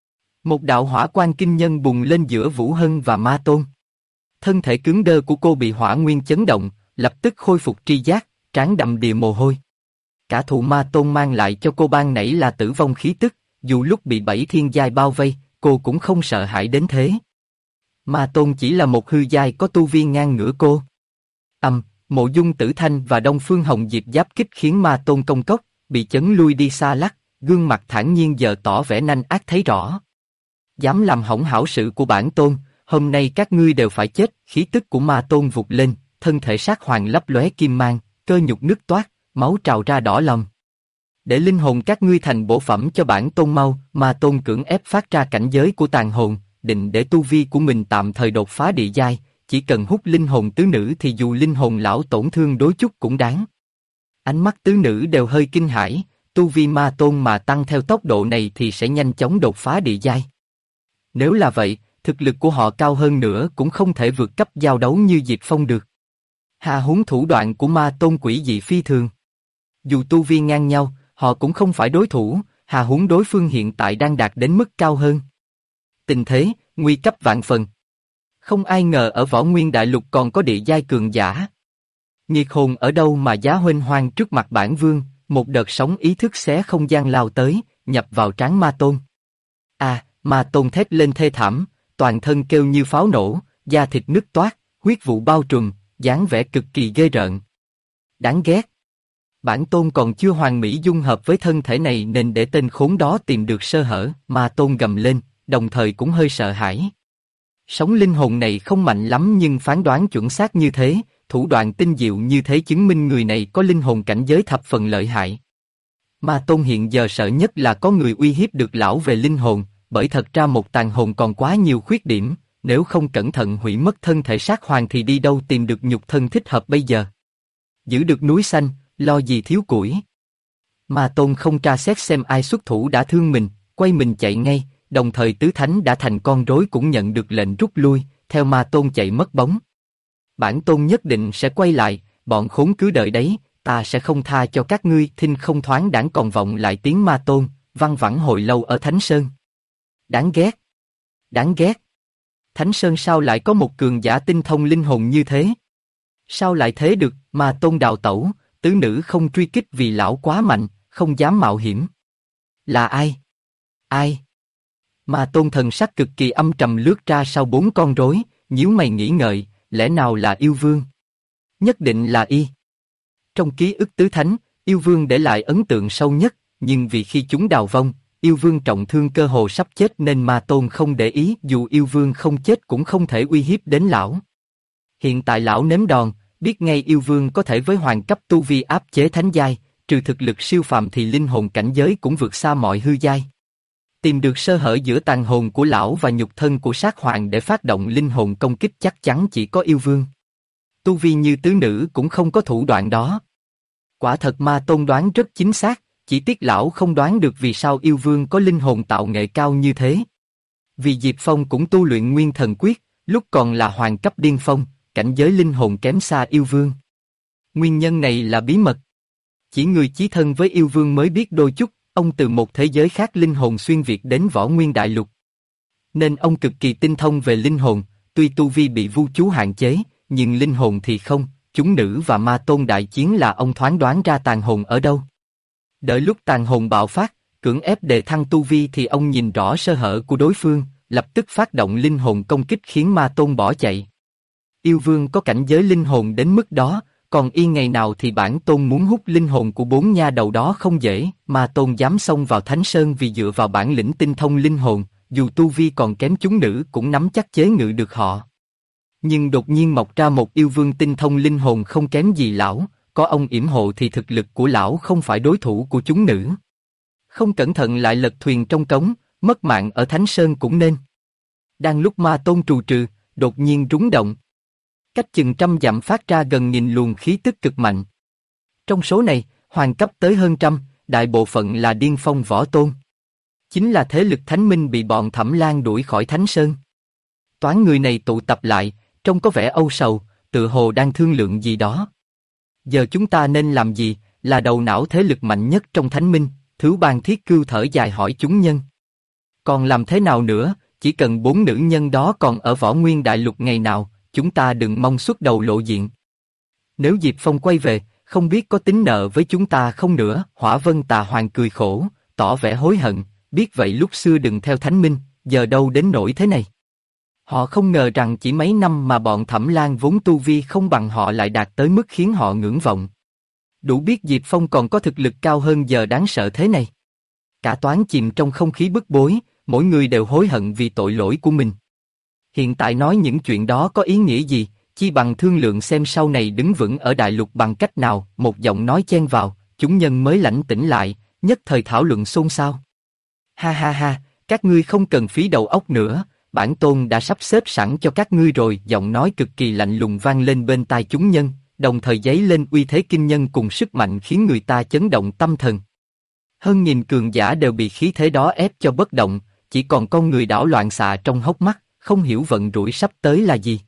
Một đạo hỏa quang kinh nhân bùng lên giữa Vũ Hân và Ma Tôn. Thân thể cứng đơ của cô bị hỏa nguyên chấn động, lập tức khôi phục tri giác, trán đầm đìa mồ hôi. Cả thụ Ma Tôn mang lại cho cô ban nãy là tử vong khí tức, dù lúc bị bảy thiên giai bao vây, cô cũng không sợ hãi đến thế. Ma Tôn chỉ là một hư giai có tu vi ngang ngửa cô. Mộ Dung Tử Thanh và Đông Phương Hồng Diệp giáp kích khiến Ma Tôn công cốc, bị chấn lui đi xa lắc, gương mặt thản nhiên giờ tỏ vẻ nanh ác thấy rõ. Dám làm hỏng hảo sự của bản tôn, hôm nay các ngươi đều phải chết. Khí tức của Ma Tôn vụt lên, thân thể sát hoàng lấp lóe kim mang, cơ nhục nứt toát, máu trào ra đỏ lòng. Để linh hồn các ngươi thành bổ phẩm cho bản tôn mau. Ma Tôn cưỡng ép phát ra cảnh giới của tàn hồn, định để tu vi của mình tạm thời đột phá địa giai. Chỉ cần hút linh hồn tứ nữ thì dù linh hồn lão tổn thương đối chút cũng đáng. Ánh mắt tứ nữ đều hơi kinh hãi, tu vi Ma Tôn mà tăng theo tốc độ này thì sẽ nhanh chóng đột phá địa giai. Nếu là vậy, thực lực của họ cao hơn nữa cũng không thể vượt cấp giao đấu như Diệp Phong được. Hà huống thủ đoạn của Ma Tôn quỷ dị phi thường. Dù tu vi ngang nhau, họ cũng không phải đối thủ, hà huống đối phương hiện tại đang đạt đến mức cao hơn. Tình thế, nguy cấp vạn phần. Không ai ngờ ở Võ Nguyên Đại Lục còn có địa giai cường giả. Nghiệt hồn ở đâu mà giá huênh hoang trước mặt bản vương, một đợt sóng ý thức xé không gian lao tới, nhập vào trán Ma Tôn. Ma Tôn thét lên thê thảm, toàn thân kêu như pháo nổ, da thịt nứt toát, huyết vụ bao trùm, dáng vẻ cực kỳ ghê rợn. Đáng ghét. Bản tôn còn chưa hoàn mỹ dung hợp với thân thể này nên để tên khốn đó tìm được sơ hở. Ma Tôn gầm lên, đồng thời cũng hơi sợ hãi. Sóng linh hồn này không mạnh lắm nhưng phán đoán chuẩn xác như thế, thủ đoạn tinh diệu như thế chứng minh người này có linh hồn cảnh giới thập phần lợi hại. Ma Tôn hiện giờ sợ nhất là có người uy hiếp được lão về linh hồn, bởi thật ra một tàn hồn còn quá nhiều khuyết điểm, nếu không cẩn thận hủy mất thân thể sát hoàng thì đi đâu tìm được nhục thân thích hợp bây giờ. Giữ được núi xanh, lo gì thiếu củi. Ma Tôn không tra xét xem ai xuất thủ đã thương mình, quay mình chạy ngay, đồng thời tứ thánh đã thành con rối cũng nhận được lệnh rút lui, theo Ma Tôn chạy mất bóng. Bản Tôn nhất định sẽ quay lại, bọn khốn cứ đợi đấy, ta sẽ không tha cho các ngươi. Thinh không thoáng đãng còn vọng lại tiếng Ma Tôn, văng vẳng hồi lâu ở Thánh Sơn. Đáng ghét! Đáng ghét! Thánh Sơn sao lại có một cường giả tinh thông linh hồn như thế? Sao lại thế được? Ma Tôn đào tẩu, tứ nữ không truy kích vì lão quá mạnh, không dám mạo hiểm. Là ai? Ai? Ma Tôn thần sắc cực kỳ âm trầm lướt ra sau bốn con rối, nhíu mày nghĩ ngợi, lẽ nào là yêu vương? Nhất định là y. Trong ký ức tứ thánh, yêu vương để lại ấn tượng sâu nhất, nhưng vì khi chúng đào vong, yêu vương trọng thương cơ hồ sắp chết nên Ma Tôn không để ý, dù yêu vương không chết cũng không thể uy hiếp đến lão. Hiện tại lão nếm đòn, biết ngay yêu vương có thể với hoàng cấp tu vi áp chế thánh giai, trừ thực lực siêu phàm thì linh hồn cảnh giới cũng vượt xa mọi hư giai. Tìm được sơ hở giữa tàn hồn của lão và nhục thân của sát hoàng để phát động linh hồn công kích chắc chắn chỉ có yêu vương. Tu vi như tứ nữ cũng không có thủ đoạn đó. Quả thật Ma Tôn đoán rất chính xác, chỉ tiếc lão không đoán được vì sao yêu vương có linh hồn tạo nghệ cao như thế. Vì Diệp Phong cũng tu luyện Nguyên Thần Quyết, lúc còn là hoàng cấp điên phong, cảnh giới linh hồn kém xa yêu vương. Nguyên nhân này là bí mật. Chỉ người chí thân với yêu vương mới biết đôi chút, ông từ một thế giới khác linh hồn xuyên việt đến Võ Nguyên Đại Lục. Nên ông cực kỳ tinh thông về linh hồn, tuy tu vi bị vu chú hạn chế, nhưng linh hồn thì không, chúng nữ và Ma Tôn đại chiến là ông thoáng đoán ra tàn hồn ở đâu. Đợi lúc tàn hồn bạo phát, cưỡng ép đề thăng tu vi thì ông nhìn rõ sơ hở của đối phương, lập tức phát động linh hồn công kích khiến Ma Tôn bỏ chạy. Yêu vương có cảnh giới linh hồn đến mức đó, còn y ngày nào thì bản Tôn muốn hút linh hồn của bốn nha đầu đó không dễ. Ma Tôn dám xông vào Thánh Sơn vì dựa vào bản lĩnh tinh thông linh hồn, dù tu vi còn kém chúng nữ cũng nắm chắc chế ngự được họ. Nhưng đột nhiên mọc ra một yêu vương tinh thông linh hồn không kém gì lão, có ông yểm hộ thì thực lực của lão không phải đối thủ của chúng nữ. Không cẩn thận lại lật thuyền trong cống, mất mạng ở Thánh Sơn cũng nên. Đang lúc Ma Tôn trù trừ, đột nhiên rúng động. Cách chừng 100 dặm phát ra gần 1000 luồng khí tức cực mạnh. Trong số này, hoàng cấp tới hơn 100, đại bộ phận là điên phong võ tôn. Chính là thế lực Thánh Minh bị bọn Thẩm Lan đuổi khỏi Thánh Sơn. Toán người này tụ tập lại, trông có vẻ âu sầu, tự hồ đang thương lượng gì đó. Giờ chúng ta nên làm gì? Là đầu não thế lực mạnh nhất trong Thánh Minh, Thứ Ban Thiết Cưu thở dài hỏi chúng nhân. Còn làm thế nào nữa? Chỉ cần 4 nữ nhân đó còn ở Võ Nguyên Đại Lục ngày nào, chúng ta đừng mong xuất đầu lộ diện. Nếu Diệp Phong quay về, không biết có tính nợ với chúng ta không nữa. Hỏa Vân Tà Hoàng cười khổ, tỏ vẻ hối hận, biết vậy lúc xưa đừng theo Thánh Minh, giờ đâu đến nỗi thế này. Họ không ngờ rằng chỉ mấy năm mà bọn Thẩm Lan vốn tu vi không bằng họ lại đạt tới mức khiến họ ngưỡng vọng. Đủ biết Diệp Phong còn có thực lực cao hơn giờ đáng sợ thế này. Cả toán chìm trong không khí bức bối, mỗi người đều hối hận vì tội lỗi của mình. Hiện tại nói những chuyện đó có ý nghĩa gì, chi bằng thương lượng xem sau này đứng vững ở đại lục bằng cách nào. Một giọng nói chen vào, chúng nhân mới lãnh tĩnh lại, nhất thời thảo luận xôn xao. Ha ha ha, các ngươi không cần phí đầu óc nữa, bản Tôn đã sắp xếp sẵn cho các ngươi rồi. Giọng nói cực kỳ lạnh lùng vang lên bên tai chúng nhân, đồng thời dấy lên uy thế kinh nhân cùng sức mạnh khiến người ta chấn động tâm thần. Hơn 1000 cường giả đều bị khí thế đó ép cho bất động, chỉ còn con người đảo loạn xạ trong hốc mắt, không hiểu vận rủi sắp tới là gì.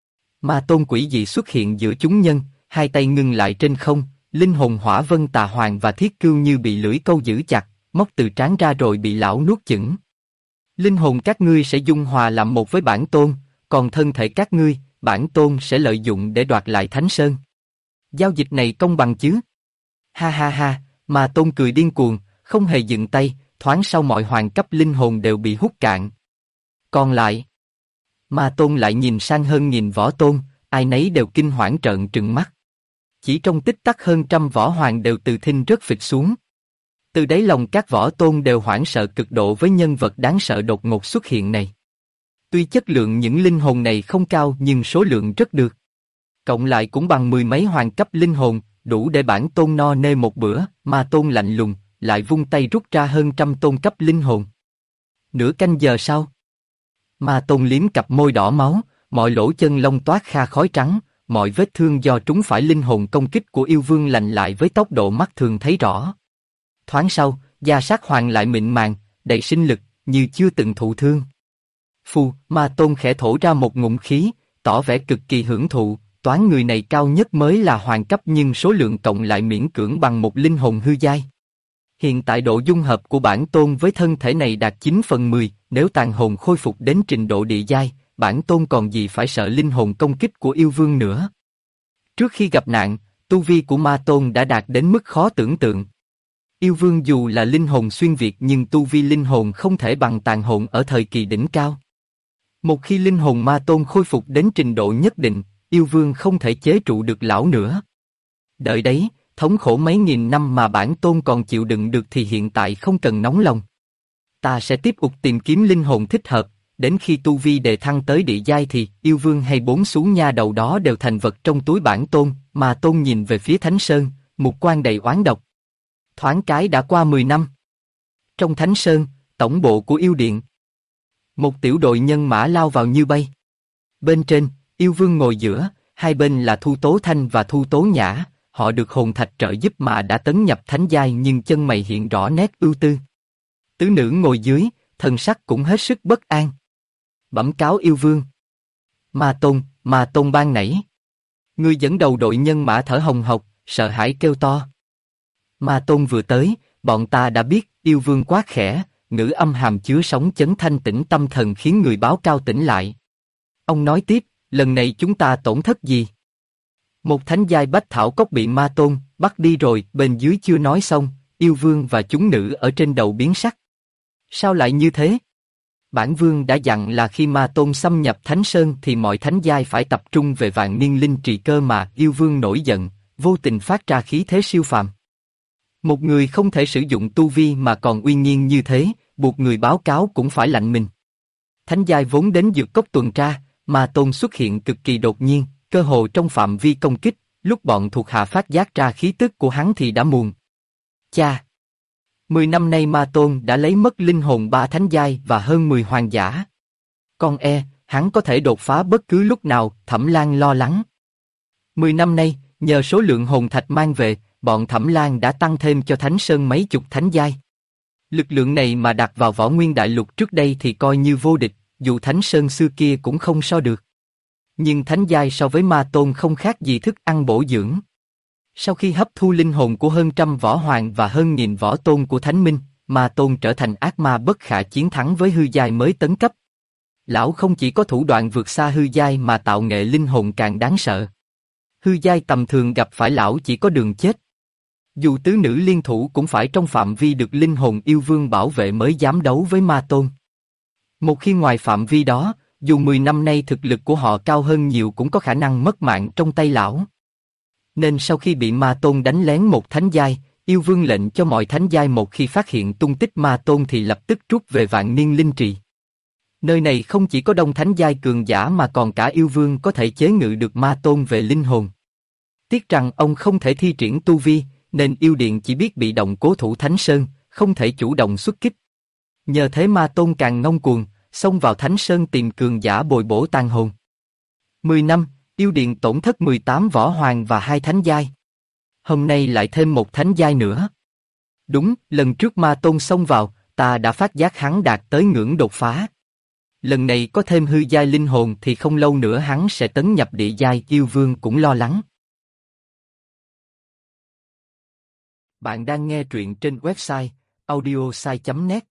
Ma Tôn quỷ dị xuất hiện giữa chúng nhân, hai tay ngưng lại trên không, linh hồn Hỏa Vân Tà Hoàng và Thiết Cưu như bị lưỡi câu giữ chặt, móc từ trán ra rồi bị lão nuốt chửng. Linh hồn các ngươi sẽ dung hòa làm một với bản Tôn, còn thân thể các ngươi, bản Tôn sẽ lợi dụng để đoạt lại Thánh Sơn. Giao dịch này công bằng chứ? Ha ha ha, Ma Tôn cười điên cuồng, không hề dừng tay, thoáng sau mọi hoàng cấp linh hồn đều bị hút cạn. Còn lại, Ma Tôn lại nhìn sang hơn 1000 võ tôn, ai nấy đều kinh hoảng trợn trừng mắt. Chỉ trong tích tắc hơn 100 võ hoàng đều từ thinh rớt phịch xuống. Từ đáy lòng các võ tôn đều hoảng sợ cực độ với nhân vật đáng sợ đột ngột xuất hiện này. Tuy chất lượng những linh hồn này không cao nhưng số lượng rất được. Cộng lại cũng bằng 10 mấy hoàng cấp linh hồn, đủ để bản Tôn no nê một bữa. Ma Tôn lạnh lùng, lại vung tay rút ra hơn 100 tôn cấp linh hồn. Nửa canh giờ sau, Ma Tôn liếm cặp môi đỏ máu, mọi lỗ chân lông toát ra khói trắng, mọi vết thương do trúng phải linh hồn công kích của yêu vương lành lại với tốc độ mắt thường thấy rõ. Thoáng sau, da sát hoàng lại mịn màng, đầy sinh lực, như chưa từng thụ thương. Phù, Ma Tôn khẽ thổ ra một ngụm khí, tỏ vẻ cực kỳ hưởng thụ, toán người này cao nhất mới là hoàng cấp nhưng số lượng cộng lại miễn cưỡng bằng một linh hồn hư giai. Hiện tại độ dung hợp của bản tôn với thân thể này đạt 9/10, nếu tàn hồn khôi phục đến trình độ địa giai, bản tôn còn gì phải sợ linh hồn công kích của yêu vương nữa. Trước khi gặp nạn, tu vi của ma tôn đã đạt đến mức khó tưởng tượng. Yêu vương dù là linh hồn xuyên việt nhưng tu vi linh hồn không thể bằng tàn hồn ở thời kỳ đỉnh cao. Một khi linh hồn ma tôn khôi phục đến trình độ nhất định, yêu vương không thể chế trụ được lão nữa. Đợi đấy, thống khổ mấy nghìn năm mà bản tôn còn chịu đựng được thì hiện tại không cần nóng lòng. Ta sẽ tiếp tục tìm kiếm linh hồn thích hợp, đến khi tu vi đề thăng tới địa giai thì yêu vương hay bốn xuống nha đầu đó đều thành vật trong túi bản tôn, mà tôn nhìn về phía Thánh Sơn, mục quan đầy oán độc. Thoáng cái đã qua 10 năm. Trong Thánh Sơn, tổng bộ của yêu điện. Một tiểu đội nhân mã lao vào như bay. Bên trên, yêu vương ngồi giữa, hai bên là Thu Tố Thanh và Thu Tố Nhã, họ được hồn thạch trợ giúp mà đã tấn nhập thánh giai nhưng chân mày hiện rõ nét ưu tư. Tứ nữ ngồi dưới, thần sắc cũng hết sức bất an. Bẩm cáo yêu vương. Ma Tôn ban nãy. Người dẫn đầu đội nhân mã thở hồng hộc, sợ hãi kêu to. Ma Tôn vừa tới, bọn ta đã biết, yêu vương quát khẽ, ngữ âm hàm chứa sóng chấn thanh tĩnh tâm thần khiến người báo cao tỉnh lại. Ông nói tiếp, lần này chúng ta tổn thất gì? Một thánh giai bách thảo cốc bị Ma Tôn bắt đi rồi, bên dưới chưa nói xong, yêu vương và chúng nữ ở trên đầu biến sắc. Sao lại như thế? Bản vương đã dặn là khi Ma Tôn xâm nhập Thánh Sơn thì mọi thánh giai phải tập trung về vạn niên linh trì cơ mà. Yêu vương nổi giận, vô tình phát ra khí thế siêu phàm. Một người không thể sử dụng tu vi mà còn uy nghiêm như thế, buộc người báo cáo cũng phải lạnh mình. Thánh giai vốn đến dược cốc tuần tra, Ma Tôn xuất hiện cực kỳ đột nhiên, cơ hồ trong phạm vi công kích, lúc bọn thuộc hạ phát giác ra khí tức của hắn thì đã muộn. Cha! 10 năm nay Ma Tôn đã lấy mất linh hồn 3 thánh giai và hơn 10 hoàng giả. Con hắn có thể đột phá bất cứ lúc nào, Thẩm Lan lo lắng. 10 năm nay, nhờ số lượng hồn thạch mang về, bọn Thẩm Lan đã tăng thêm cho Thánh Sơn mấy chục thánh giai. Lực lượng này mà đặt vào Võ Nguyên Đại Lục trước đây thì coi như vô địch, dù Thánh Sơn xưa kia cũng không so được. Nhưng thánh giai so với Ma Tôn không khác gì thức ăn bổ dưỡng. Sau khi hấp thu linh hồn của hơn trăm võ hoàng và hơn nghìn võ tôn của Thánh Minh, Ma Tôn trở thành ác ma bất khả chiến thắng với hư giai mới tấn cấp. Lão không chỉ có thủ đoạn vượt xa hư giai mà tạo nghệ linh hồn càng đáng sợ. Hư giai tầm thường gặp phải lão chỉ có đường chết. Dù tứ nữ liên thủ cũng phải trong phạm vi được linh hồn yêu vương bảo vệ mới dám đấu với Ma Tôn. Một khi ngoài phạm vi đó, dù 10 năm nay thực lực của họ cao hơn nhiều cũng có khả năng mất mạng trong tay lão. Nên sau khi bị Ma Tôn đánh lén một thánh giai, yêu vương lệnh cho mọi thánh giai một khi phát hiện tung tích Ma Tôn thì lập tức rút về vạn niên linh trì. Nơi này không chỉ có đông thánh giai cường giả mà còn cả yêu vương có thể chế ngự được Ma Tôn về linh hồn. Tiếc rằng ông không thể thi triển tu vi, nên yêu điện chỉ biết bị động cố thủ Thánh Sơn, không thể chủ động xuất kích. Nhờ thế Ma Tôn càng ngông cuồng, xông vào Thánh Sơn tìm cường giả bồi bổ tàn hồn. 10 năm, yêu điện tổn thất 18 võ hoàng và 2 thánh giai. Hôm nay lại thêm một thánh giai nữa. Đúng, lần trước Ma Tôn xông vào, ta đã phát giác hắn đạt tới ngưỡng đột phá. Lần này có thêm hư giai linh hồn thì không lâu nữa hắn sẽ tấn nhập địa giai. Yêu vương cũng lo lắng. Bạn đang nghe truyện trên website audiosai.net.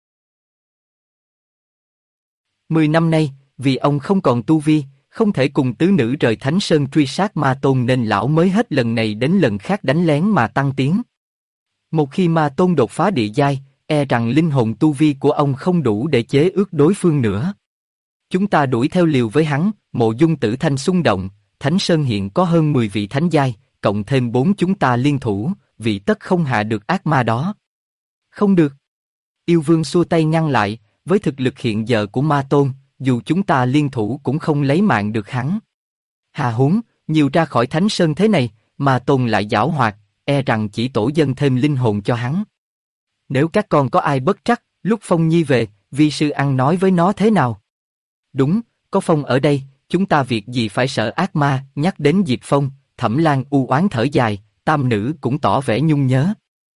10 năm nay, vì ông không còn tu vi, không thể cùng tứ nữ rời Thánh Sơn truy sát Ma Tôn nên lão mới hết lần này đến lần khác đánh lén mà tăng tiến. Một khi Ma Tôn đột phá địa giai, rằng linh hồn tu vi của ông không đủ để chế ước đối phương nữa. Chúng ta đuổi theo liều với hắn. Mộ Dung Tử Thanh xung động, Thánh Sơn hiện có hơn 10 vị thánh giai, cộng thêm 4 chúng ta liên thủ, vì tất không hạ được ác ma đó. Không được. Yêu vương xua tay ngăn lại, với thực lực hiện giờ của Ma Tôn, dù chúng ta liên thủ cũng không lấy mạng được hắn. Hà huống, nhiều ra khỏi Thánh Sơn thế này, Ma Tôn lại giảo hoạt, rằng chỉ tổ dân thêm linh hồn cho hắn. Nếu các con có ai bất trắc, lúc Phong Nhi về, vi sư ăn nói với nó thế nào? Đúng, có Phong ở đây, chúng ta việc gì phải sợ ác ma. Nhắc đến Diệp Phong, Thẩm Lan u oán thở dài, tam nữ cũng tỏ vẻ nhung nhớ.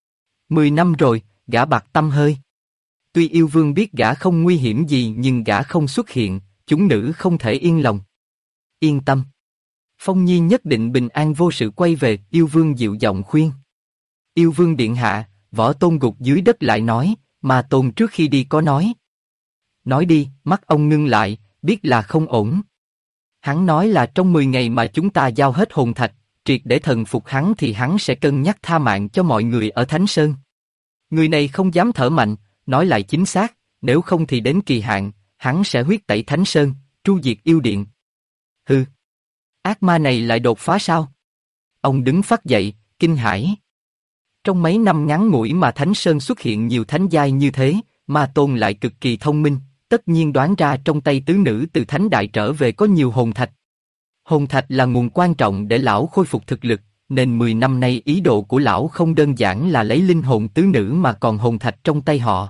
10 năm rồi, gã bạc tâm hơi. Tuy yêu vương biết gã không nguy hiểm gì nhưng gã không xuất hiện, chúng nữ không thể yên lòng. Yên tâm. Phong Nhi nhất định bình an vô sự quay về, yêu vương dịu giọng khuyên. Yêu vương điện hạ, Võ Tôn gục dưới đất lại nói, mà Tôn trước khi đi có nói. Nói đi, mắt ông ngưng lại, biết là không ổn. Hắn nói là trong 10 ngày mà chúng ta giao hết hồn thạch, triệt để thần phục hắn thì hắn sẽ cân nhắc tha mạng cho mọi người ở Thánh Sơn. Người này không dám thở mạnh, nói lại chính xác, nếu không thì đến kỳ hạn, hắn sẽ huyết tẩy Thánh Sơn, tru diệt yêu điện. Hừ, ác ma này lại đột phá sao? Ông đứng phắt dậy, kinh hãi. Trong mấy năm ngắn ngủi mà Thánh Sơn xuất hiện nhiều thánh giai như thế, Ma Tôn lại cực kỳ thông minh, tất nhiên đoán ra trong tay tứ nữ từ thánh đại trở về có nhiều hồn thạch. Hồn thạch là nguồn quan trọng để lão khôi phục thực lực, nên 10 năm nay ý đồ của lão không đơn giản là lấy linh hồn tứ nữ mà còn hồn thạch trong tay họ.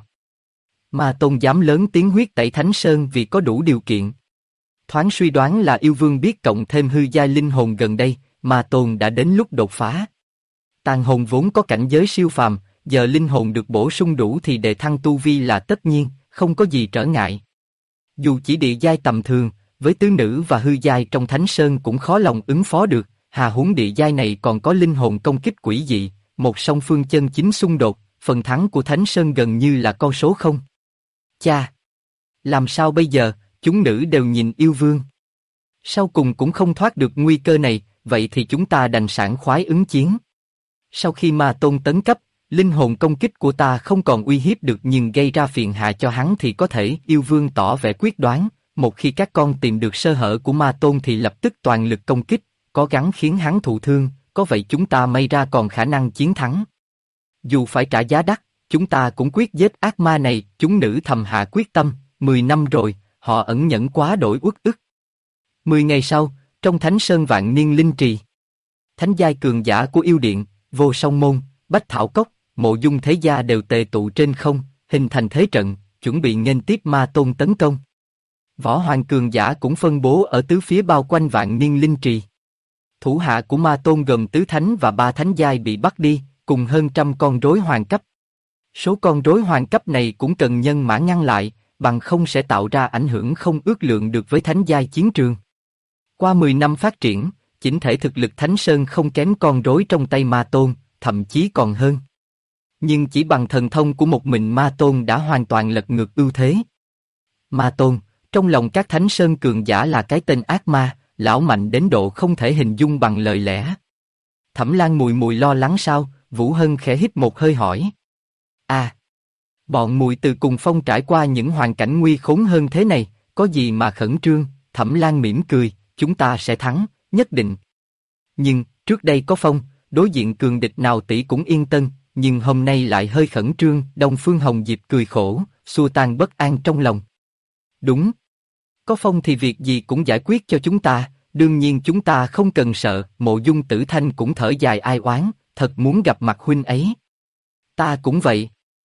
Ma Tôn dám lớn tiếng huyết tẩy Thánh Sơn vì có đủ điều kiện. Thoáng suy đoán là yêu vương biết cộng thêm hư giai linh hồn gần đây, Ma Tôn đã đến lúc đột phá. Tàn hồn vốn có cảnh giới siêu phàm, giờ linh hồn được bổ sung đủ thì đề thăng tu vi là tất nhiên, không có gì trở ngại. Dù chỉ địa giai tầm thường, với tứ nữ và hư giai trong Thánh Sơn cũng khó lòng ứng phó được, hà huống địa giai này còn có linh hồn công kích quỷ dị, một song phương chân chính xung đột, phần thắng của Thánh Sơn gần như là con số không. Cha! Làm sao bây giờ, chúng nữ đều nhìn yêu vương. Sau cùng cũng không thoát được nguy cơ này, vậy thì chúng ta đành sảng khoái ứng chiến. Sau khi Ma Tôn tấn cấp, linh hồn công kích của ta không còn uy hiếp được nhưng gây ra phiền hà cho hắn thì có thể. Yêu vương tỏ vẻ quyết đoán, một khi các con tìm được sơ hở của Ma Tôn thì lập tức toàn lực công kích, có gắng khiến hắn thụ thương, có vậy chúng ta may ra còn khả năng chiến thắng. Dù phải trả giá đắt, chúng ta cũng quyết giết ác ma này. Chúng nữ thầm hạ quyết tâm, 10 năm rồi, họ ẩn nhẫn quá đổi uất ức. 10 ngày sau, trong Thánh Sơn Vạn Niên Linh Trì, thánh giai cường giả của yêu điện, Vô Song Môn, Bách Thảo Cốc, Mộ Dung thế gia đều tề tụ trên không, hình thành thế trận, chuẩn bị nghênh tiếp Ma Tôn tấn công. Võ Hoàng cường giả cũng phân bố ở tứ phía bao quanh Vạn Niên Linh Trì. Thủ hạ của Ma Tôn gồm tứ thánh và 3 thánh giai bị bắt đi, cùng hơn 100 con rối hoàng cấp. Số con rối hoàng cấp này cũng cần nhân mã ngăn lại, bằng không sẽ tạo ra ảnh hưởng không ước lượng được với thánh giai chiến trường. Qua 10 năm phát triển, chỉnh thể thực lực Thánh Sơn không kém con rối trong tay Ma Tôn, thậm chí còn hơn. Nhưng chỉ bằng thần thông của một mình Ma Tôn đã hoàn toàn lật ngược ưu thế. Ma Tôn, trong lòng các Thánh Sơn cường giả là cái tên ác ma, lão mạnh đến độ không thể hình dung bằng lời lẽ. Thẩm Lan mùi mùi lo lắng sao? Vũ Hân khẽ hít một hơi hỏi. À, bọn mùi từ cùng Phong trải qua những hoàn cảnh nguy khốn hơn thế này, có gì mà khẩn trương? Thẩm Lan mỉm cười, chúng ta sẽ thắng, nhất định. Nhưng, trước đây có Phong, đối diện cường địch nào tỷ cũng yên tâm, nhưng hôm nay lại hơi khẩn trương. Đông Phương Hồng Diệp cười khổ, xua tan bất an trong lòng. Đúng. Có Phong thì việc gì cũng giải quyết cho chúng ta, đương nhiên chúng ta không cần sợ. Mộ Dung Tử Thanh cũng thở dài ai oán, thật muốn gặp mặt huynh ấy. Ta cũng vậy.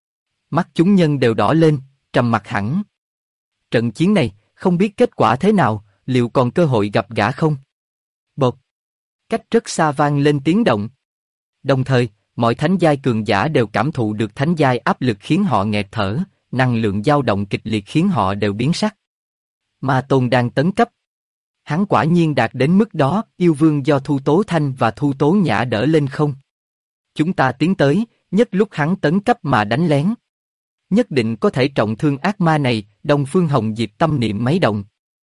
Mắt chúng nhân đều đỏ lên, trầm mặt hẳn. Trận chiến này, không biết kết quả thế nào, liệu còn cơ hội gặp gã không? Bột. Cách rất xa vang lên tiếng động. Đồng thời, mọi thánh giai cường giả đều cảm thụ được thánh giai áp lực khiến họ nghẹt thở, năng lượng dao động kịch liệt khiến họ đều biến sắc. Ma Tôn đang tấn cấp. Hắn quả nhiên đạt đến mức đó. Yêu vương do Thu Tố Thanh và Thu Tố Nhã đỡ lên không. Chúng ta tiến tới, nhất lúc hắn tấn cấp mà đánh lén. Nhất định có thể trọng thương ác ma này. Đông Phương Hồng Diệp tâm niệm mấy động.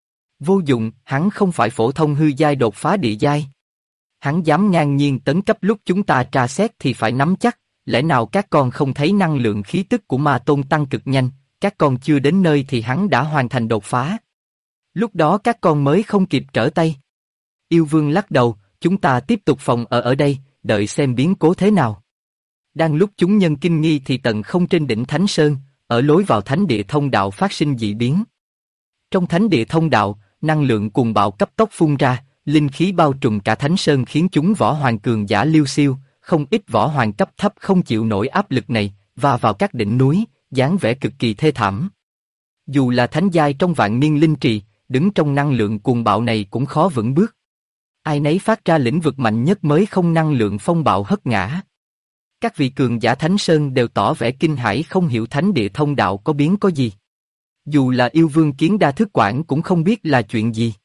Vô dụng, hắn không phải phổ thông hư giai đột phá địa giai. Hắn dám ngang nhiên tấn cấp lúc chúng ta tra xét thì phải nắm chắc, lẽ nào các con không thấy năng lượng khí tức của Ma Tôn tăng cực nhanh, các con chưa đến nơi thì hắn đã hoàn thành đột phá. Lúc đó các con mới không kịp trở tay. Yêu vương lắc đầu, chúng ta tiếp tục phòng ở đây, đợi xem biến cố thế nào. Đang lúc chúng nhân kinh nghi thì tầng không trên đỉnh Thánh Sơn, ở lối vào thánh địa thông đạo phát sinh dị biến. Trong thánh địa thông đạo, năng lượng cuồng bạo cấp tốc phun ra, linh khí bao trùm cả Thánh Sơn khiến chúng võ hoàng cường giả liêu xiêu, không ít võ hoàng cấp thấp không chịu nổi áp lực này, và vào các đỉnh núi, dáng vẻ cực kỳ thê thảm. Dù là thánh giai trong Vạn Niên Linh Trì, đứng trong năng lượng cuồng bạo này cũng khó vững bước. Ai nấy phát ra lĩnh vực mạnh nhất mới không năng lượng phong bạo hất ngã. Các vị cường giả Thánh Sơn đều tỏ vẻ kinh hãi không hiểu thánh địa thông đạo có biến có gì. Dù là yêu vương Kiến Đa Thức Quản cũng không biết là chuyện gì.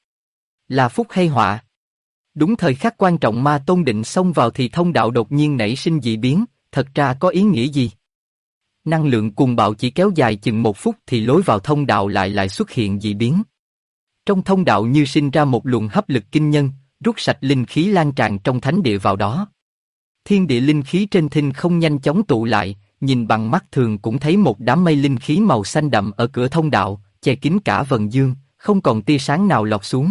Là phúc hay họa? Đúng thời khắc quan trọng Ma Tôn định xông vào thì thông đạo đột nhiên nảy sinh dị biến, thật ra có ý nghĩa gì? Năng lượng cuồng bạo chỉ kéo dài chừng 1 phút thì lối vào thông đạo lại xuất hiện dị biến. Trong thông đạo như sinh ra một luồng hấp lực kinh nhân, rút sạch linh khí lan tràn trong thánh địa vào đó. Thiên địa linh khí trên thinh không nhanh chóng tụ lại, nhìn bằng mắt thường cũng thấy một đám mây linh khí màu xanh đậm ở cửa thông đạo, che kín cả vầng dương, không còn tia sáng nào lọt xuống.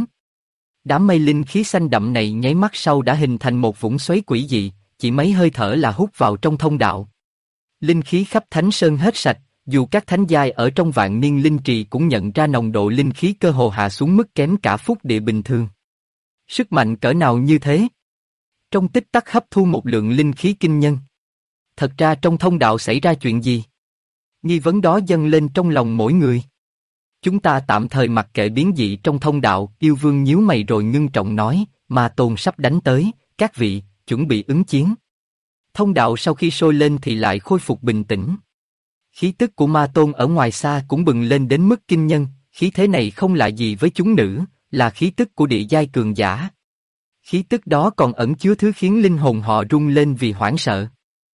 Đám mây linh khí xanh đậm này nháy mắt sau đã hình thành một vũng xoáy quỷ dị, chỉ mấy hơi thở là hút vào trong thông đạo. Linh khí khắp Thánh Sơn hết sạch, dù các thánh giai ở trong vạn niên linh trì cũng nhận ra nồng độ linh khí cơ hồ hạ xuống mức kém cả phúc địa bình thường. Sức mạnh cỡ nào như thế? Trong tích tắc hấp thu một lượng linh khí kinh nhân. Thật ra trong thông đạo xảy ra chuyện gì? Nghi vấn đó dâng lên trong lòng mỗi người. Chúng ta tạm thời mặc kệ biến dị trong thông đạo, yêu vương nhíu mày rồi ngưng trọng nói, Ma Tôn sắp đánh tới, các vị, chuẩn bị ứng chiến. Thông đạo sau khi sôi lên thì lại khôi phục bình tĩnh. Khí tức của Ma Tôn ở ngoài xa cũng bừng lên đến mức kinh nhân, khí thế này không lạ gì với chúng nữ, là khí tức của địa giai cường giả. Khí tức đó còn ẩn chứa thứ khiến linh hồn họ rung lên vì hoảng sợ.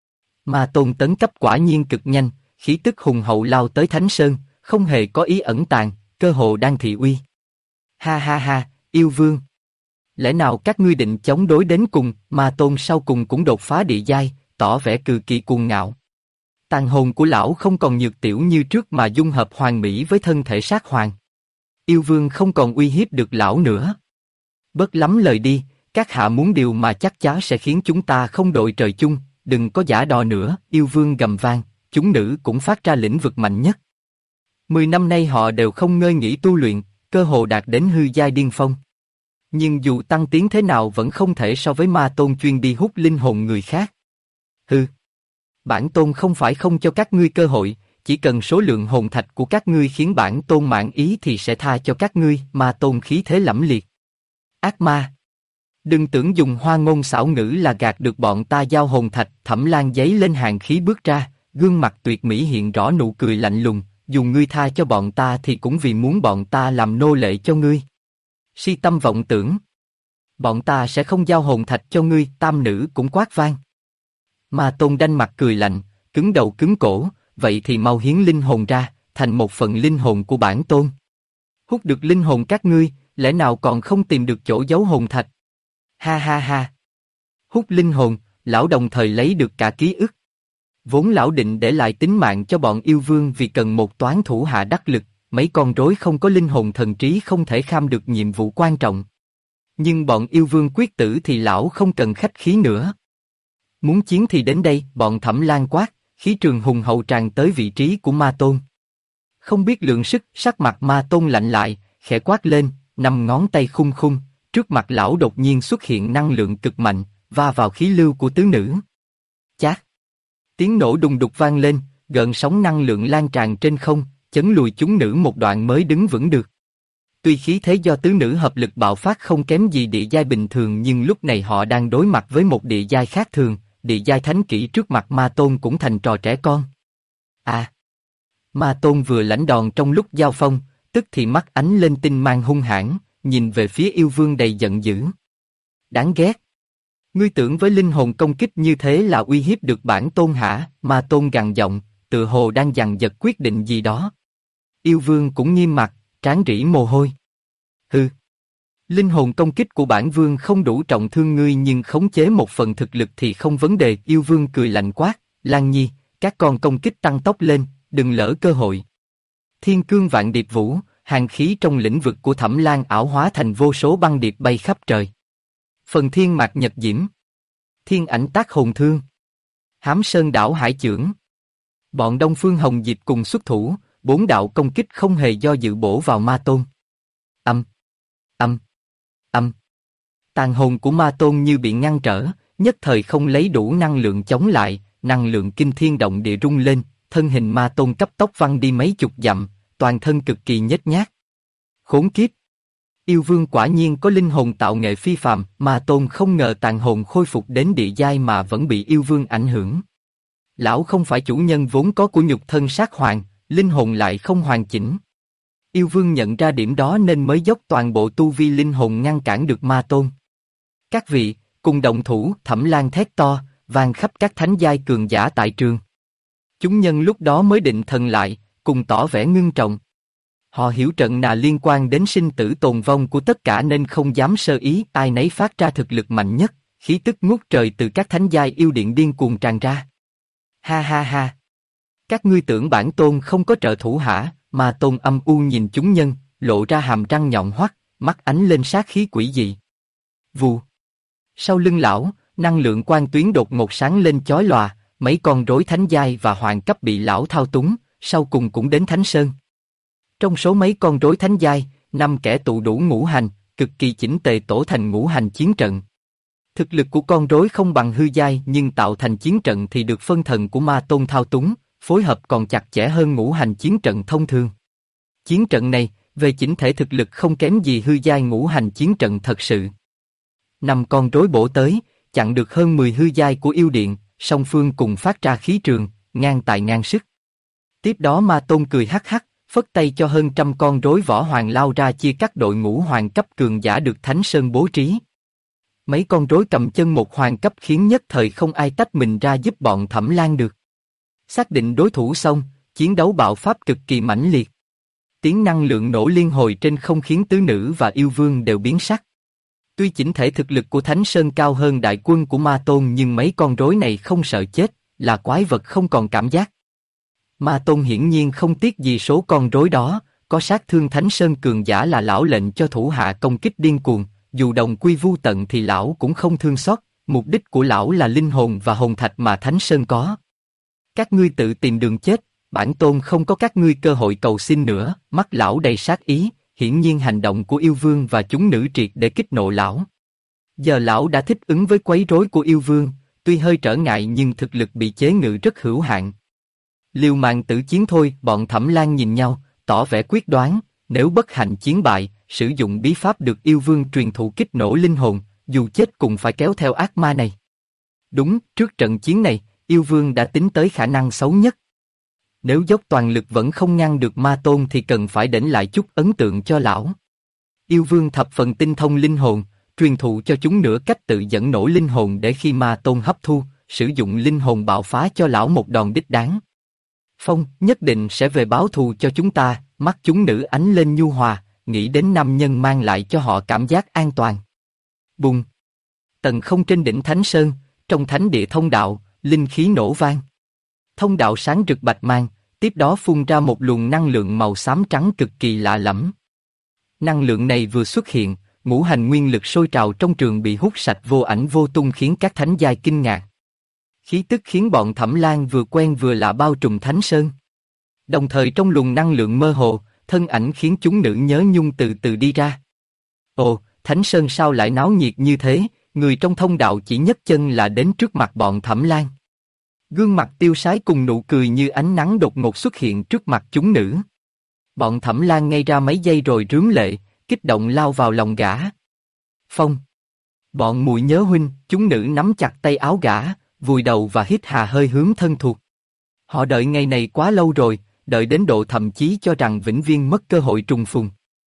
Ma Tôn tấn cấp quả nhiên cực nhanh, khí tức hùng hậu lao tới Thánh Sơn, không hề có ý ẩn tàng, cơ hồ đang thị uy. Ha ha ha, yêu vương. Lẽ nào các ngươi định chống đối đến cùng? Ma Tôn sau cùng cũng đột phá địa giai, tỏ vẻ cực kỳ cuồng ngạo. Tàn hồn của lão không còn nhược tiểu như trước mà dung hợp hoàn mỹ với thân thể sát hoàng. Yêu vương không còn uy hiếp được lão nữa. Bớt lắm lời đi, các hạ muốn điều mà chắc chắn sẽ khiến chúng ta không đội trời chung, đừng có giả đò nữa. Yêu vương gầm vang, chúng nữ cũng phát ra lĩnh vực mạnh nhất. 10 năm nay họ đều không ngơi nghỉ tu luyện, cơ hồ đạt đến hư giai điên phong. Nhưng dù tăng tiến thế nào vẫn không thể so với Ma Tôn chuyên đi hút linh hồn người khác. Hừ. Bản tôn không phải không cho các ngươi cơ hội, chỉ cần số lượng hồn thạch của các ngươi khiến bản tôn mãn ý thì sẽ tha cho các ngươi. Ma Tôn khí thế lẫm liệt. Ác ma. Đừng tưởng dùng hoa ngôn xảo ngữ là gạt được bọn ta giao hồn thạch. Thẩm Lan giấy lên hàng khí bước ra, gương mặt tuyệt mỹ hiện rõ nụ cười lạnh lùng. Dù ngươi tha cho bọn ta thì cũng vì muốn bọn ta làm nô lệ cho ngươi. Si tâm vọng tưởng. Bọn ta sẽ không giao hồn thạch cho ngươi. Tam nữ cũng quát vang. Ma Tôn đanh mặt cười lạnh, cứng đầu cứng cổ, vậy thì mau hiến linh hồn ra, thành một phần linh hồn của bản tôn. Hút được linh hồn các ngươi, lẽ nào còn không tìm được chỗ giấu hồn thạch? Ha ha ha. Hút linh hồn, lão đồng thời lấy được cả ký ức. Vốn lão định để lại tính mạng cho bọn yêu vương vì cần một toán thủ hạ đắc lực, mấy con rối không có linh hồn thần trí không thể kham được nhiệm vụ quan trọng. Nhưng bọn yêu vương quyết tử thì lão không cần khách khí nữa. Muốn chiến thì đến đây, bọn Thẩm Lan quát, khí trường hùng hậu tràn tới vị trí của Ma Tôn. Không biết lượng sức, sắc mặt Ma Tôn lạnh lại, khẽ quát lên, 5 ngón tay khum khum, trước mặt lão đột nhiên xuất hiện năng lượng cực mạnh, va vào khí lưu của tứ nữ. Chát! Tiếng nổ đùng đục vang lên, gợn sóng năng lượng lan tràn trên không, chấn lùi chúng nữ một đoạn mới đứng vững được. Tuy khí thế do tứ nữ hợp lực bạo phát không kém gì địa giai bình thường nhưng lúc này họ đang đối mặt với một địa giai khác thường, địa giai thánh kỹ trước mặt Ma Tôn cũng thành trò trẻ con. À! Ma Tôn vừa lãnh đòn trong lúc giao phong, tức thì mắt ánh lên tinh mang hung hãn, nhìn về phía yêu vương đầy giận dữ. Đáng ghét! Ngươi tưởng với linh hồn công kích như thế là uy hiếp được bản tôn hả? Ma Tôn gằn giọng, tự hồ đang dằn vặt quyết định gì đó. Yêu vương cũng nghiêm mặt, trán rỉ mồ hôi. Hừ! Linh hồn công kích của bản vương không đủ trọng thương ngươi nhưng khống chế một phần thực lực thì không vấn đề. Yêu vương cười lạnh quát, Lan Nhi, các con công kích tăng tốc lên, đừng lỡ cơ hội. Thiên cương vạn điệp vũ, hàng khí trong lĩnh vực của Thẩm Lan ảo hóa thành vô số băng điệp bay khắp trời. Phần thiên mạc nhật diễm. Thiên ảnh tác hồn thương. Hám sơn đảo hải chưởng. Bọn Đông Phương Hồng Diệp cùng xuất thủ, 4 đạo công kích không hề do dự bổ vào Ma Tôn. Âm. Âm. Âm. Tàn hồn của Ma Tôn như bị ngăn trở, nhất thời không lấy đủ năng lượng chống lại, năng lượng kinh thiên động địa rung lên, thân hình Ma Tôn cấp tốc văng đi mấy chục dặm, toàn thân cực kỳ nhếch nhác. Khốn kiếp! Yêu vương quả nhiên có linh hồn tạo nghệ phi phàm, Ma Tôn không ngờ tàn hồn khôi phục đến địa giai mà vẫn bị yêu vương ảnh hưởng. Lão không phải chủ nhân vốn có của nhục thân sát hoàng, linh hồn lại không hoàn chỉnh. Yêu vương nhận ra điểm đó nên mới dốc toàn bộ tu vi linh hồn ngăn cản được Ma Tôn. Các vị, cùng động thủ, Thẩm Lan thét to, vang khắp các thánh giai cường giả tại trường. Chúng nhân lúc đó mới định thần lại, cùng tỏ vẻ ngưng trọng. Họ hiểu trận nào liên quan đến sinh tử tồn vong của tất cả nên không dám sơ ý, ai nấy phát ra thực lực mạnh nhất, khí tức ngút trời từ các thánh giai yêu điện điên cuồng tràn ra. Ha ha ha! Các ngươi tưởng bản tôn không có trợ thủ hả? Ma Tôn âm u nhìn chúng nhân, lộ ra hàm răng nhọn hoắt, mắt ánh lên sát khí quỷ dị. Vù! Sau lưng lão, năng lượng quang tuyến đột ngột sáng lên chói lòa, mấy con rối thánh giai và hoàng cấp bị lão thao túng, sau cùng cũng đến Thánh Sơn. Trong số mấy con rối thánh giai, 5 kẻ tụ đủ ngũ hành, cực kỳ chỉnh tề tổ thành ngũ hành chiến trận. Thực lực của con rối không bằng hư giai nhưng tạo thành chiến trận thì được phân thần của Ma Tôn thao túng, phối hợp còn chặt chẽ hơn ngũ hành chiến trận thông thường. Chiến trận này, về chỉnh thể thực lực không kém gì hư giai ngũ hành chiến trận thật sự. 5 con rối bổ tới, chặn được hơn 10 hư giai của yêu điện, song phương cùng phát ra khí trường, ngang tài ngang sức. Tiếp đó Ma Tôn cười hắc hắc, phất tay cho hơn trăm con rối võ hoàng lao ra chia cắt đội ngũ hoàng cấp cường giả được Thánh Sơn bố trí. Mấy con rối cầm chân một hoàng cấp khiến nhất thời không ai tách mình ra giúp bọn Thẩm Lan được. Xác định đối thủ xong, chiến đấu bạo phát cực kỳ mãnh liệt. Tiếng năng lượng nổ liên hồi trên không khiến tứ nữ và yêu vương đều biến sắc. Tuy chỉnh thể thực lực của Thánh Sơn cao hơn đại quân của Ma Tôn nhưng mấy con rối này không sợ chết, là quái vật không còn cảm giác. Ma Tôn hiển nhiên không tiếc gì số con rối đó, có sát thương Thánh Sơn cường giả là lão lệnh cho thủ hạ công kích điên cuồng, dù đồng quy vu tận thì lão cũng không thương xót, mục đích của lão là linh hồn và hồn thạch mà Thánh Sơn có. Các ngươi tự tìm đường chết, bản tôn không có các ngươi cơ hội cầu xin nữa, mắt lão đầy sát ý, hiển nhiên hành động của yêu vương và chúng nữ triệt để kích nộ lão. Giờ lão đã thích ứng với quấy rối của yêu vương, tuy hơi trở ngại nhưng thực lực bị chế ngự rất hữu hạn. Liều mạng tử chiến thôi, bọn Thẩm Lan nhìn nhau, tỏ vẻ quyết đoán, nếu bất hạnh chiến bại, sử dụng bí pháp được yêu vương truyền thụ kích nổ linh hồn, dù chết cũng phải kéo theo ác ma này. Đúng, trước trận chiến này, yêu vương đã tính tới khả năng xấu nhất. Nếu dốc toàn lực vẫn không ngăn được Ma Tôn thì cần phải đỉnh lại chút ấn tượng cho lão. Yêu vương thập phần tinh thông linh hồn, truyền thụ cho chúng nửa cách tự dẫn nổ linh hồn để khi Ma Tôn hấp thu, sử dụng linh hồn bạo phá cho lão một đòn đích đáng. Phong nhất định sẽ về báo thù cho chúng ta, mắt chúng nữ ánh lên nhu hòa, nghĩ đến nam nhân mang lại cho họ cảm giác an toàn. Bùng! Tầng không trên đỉnh Thánh Sơn, trong thánh địa thông đạo, linh khí nổ vang. Thông đạo sáng rực bạch mang, tiếp đó phun ra một luồng năng lượng màu xám trắng cực kỳ lạ lẫm. Năng lượng này vừa xuất hiện, ngũ hành nguyên lực sôi trào trong trường bị hút sạch vô ảnh vô tung khiến các thánh giai kinh ngạc. Khí tức khiến bọn Thẩm Lan vừa quen vừa lạ bao trùm Thánh Sơn. Đồng thời trong luồng năng lượng mơ hồ, thân ảnh khiến chúng nữ nhớ nhung từ từ đi ra. Ồ, Thánh Sơn sao lại náo nhiệt như thế, người trong thông đạo chỉ nhấc chân là đến trước mặt bọn Thẩm Lan. Gương mặt tiêu sái cùng nụ cười như ánh nắng đột ngột xuất hiện trước mặt chúng nữ. Bọn Thẩm Lan ngây ra mấy giây rồi rướm lệ, kích động lao vào lòng gã. Phong! Bọn muội nhớ huynh, chúng nữ nắm chặt tay áo gã, vùi đầu và hít hà hơi hướng thân thuộc. Họ đợi ngày này quá lâu rồi, đợi đến độ thậm chí cho rằng vĩnh viễn mất cơ hội trùng phùng.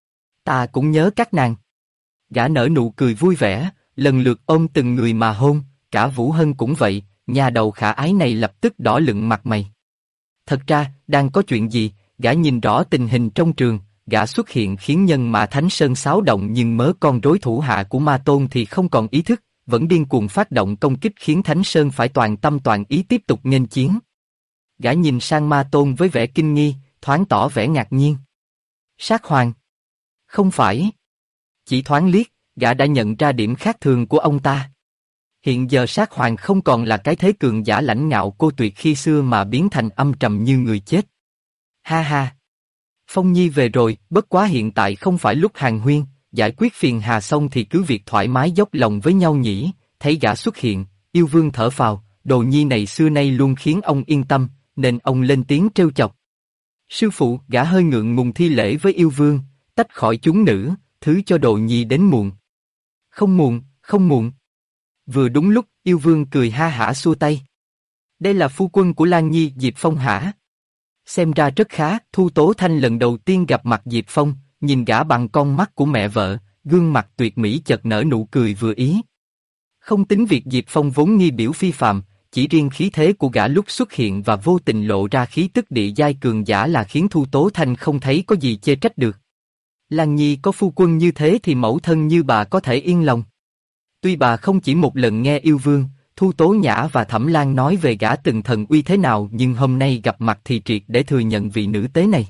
Ta cũng nhớ các nàng. Gã nở nụ cười vui vẻ, lần lượt ôm từng người mà hôn, cả Vũ Hân cũng vậy, nhà đầu khả ái này lập tức đỏ lựng mặt mày. Thật ra, đang có chuyện gì, gã nhìn rõ tình hình trong trường, gã xuất hiện khiến nhân mã Thánh Sơn xáo động nhưng mớ con rối thủ hạ của Ma Tôn thì không còn ý thức, vẫn điên cuồng phát động công kích khiến Thánh Sơn phải toàn tâm toàn ý tiếp tục nghênh chiến. Gã nhìn sang Ma Tôn với vẻ kinh nghi, thoáng tỏ vẻ ngạc nhiên. Sát Hoàng? Không phải. Chỉ thoáng liếc, gã đã nhận ra điểm khác thường của ông ta. Hiện giờ Sát Hoàng không còn là cái thế cường giả lãnh ngạo cô tuyệt khi xưa mà biến thành âm trầm như người chết. Ha ha! Phong Nhi về rồi, bất quá hiện tại không phải lúc hàn huyên, giải quyết phiền hà xong thì cứ việc thoải mái dốc lòng với nhau nhỉ. Thấy gã xuất hiện, yêu vương thở phào, đồ nhi này xưa nay luôn khiến ông yên tâm, nên ông lên tiếng trêu chọc. Sư phụ, gã hơi ngượng ngùng thi lễ với yêu vương, tách khỏi chúng nữ, thứ cho đồ nhi đến muộn. Không muộn, không muộn. Vừa đúng lúc, yêu vương cười ha hả xua tay. Đây là phu quân của Lan Nhi, Diệp Phong hả? Xem ra rất khá. Thu Tố Thanh lần đầu tiên gặp mặt Diệp Phong, nhìn gã bằng con mắt của mẹ vợ, gương mặt tuyệt mỹ chợt nở nụ cười vừa ý. Không tính việc Diệp Phong vốn nghi biểu phi phàm, chỉ riêng khí thế của gã lúc xuất hiện và vô tình lộ ra khí tức địa giai cường giả là khiến Thu Tố Thanh không thấy có gì chê trách được. Lan Nhi có phu quân như thế thì mẫu thân như bà có thể yên lòng. Tuy bà không chỉ một lần nghe yêu vương, Thu Tố Nhã và Thẩm Lan nói về gã từng thần uy thế nào, nhưng hôm nay gặp mặt thì triệt để thừa nhận vị nữ tế này.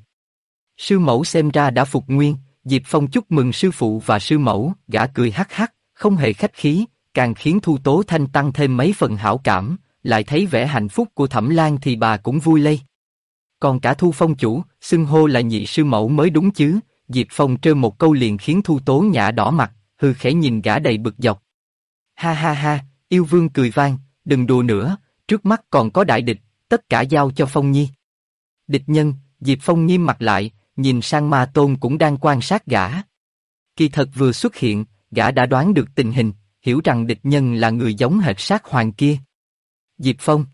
Sư mẫu xem ra đã phục nguyên. Diệp Phong chúc mừng sư phụ và sư mẫu, gã cười hắc hắc, không hề khách khí, càng khiến Thu Tố Thanh tăng thêm mấy phần hảo cảm, lại thấy vẻ hạnh phúc của Thẩm Lan thì bà cũng vui lây. Còn cả Thu Phong chủ, xưng hô là nhị sư mẫu mới đúng chứ. Diệp Phong trêu một câu liền khiến Thu Tố Nhã đỏ mặt, hư khẽ nhìn gã đầy bực dọc. Ha ha ha, yêu vương cười vang, đừng đùa nữa, trước mắt còn có đại địch, tất cả giao cho Phong Nhi. Địch nhân, Diệp Phong nghiêm mặt lại, nhìn sang Ma Tôn cũng đang quan sát gã. Kỳ thật vừa xuất hiện, gã đã đoán được tình hình, hiểu rằng địch nhân là người giống hệt Sát Hoàng kia. Diệp Phong.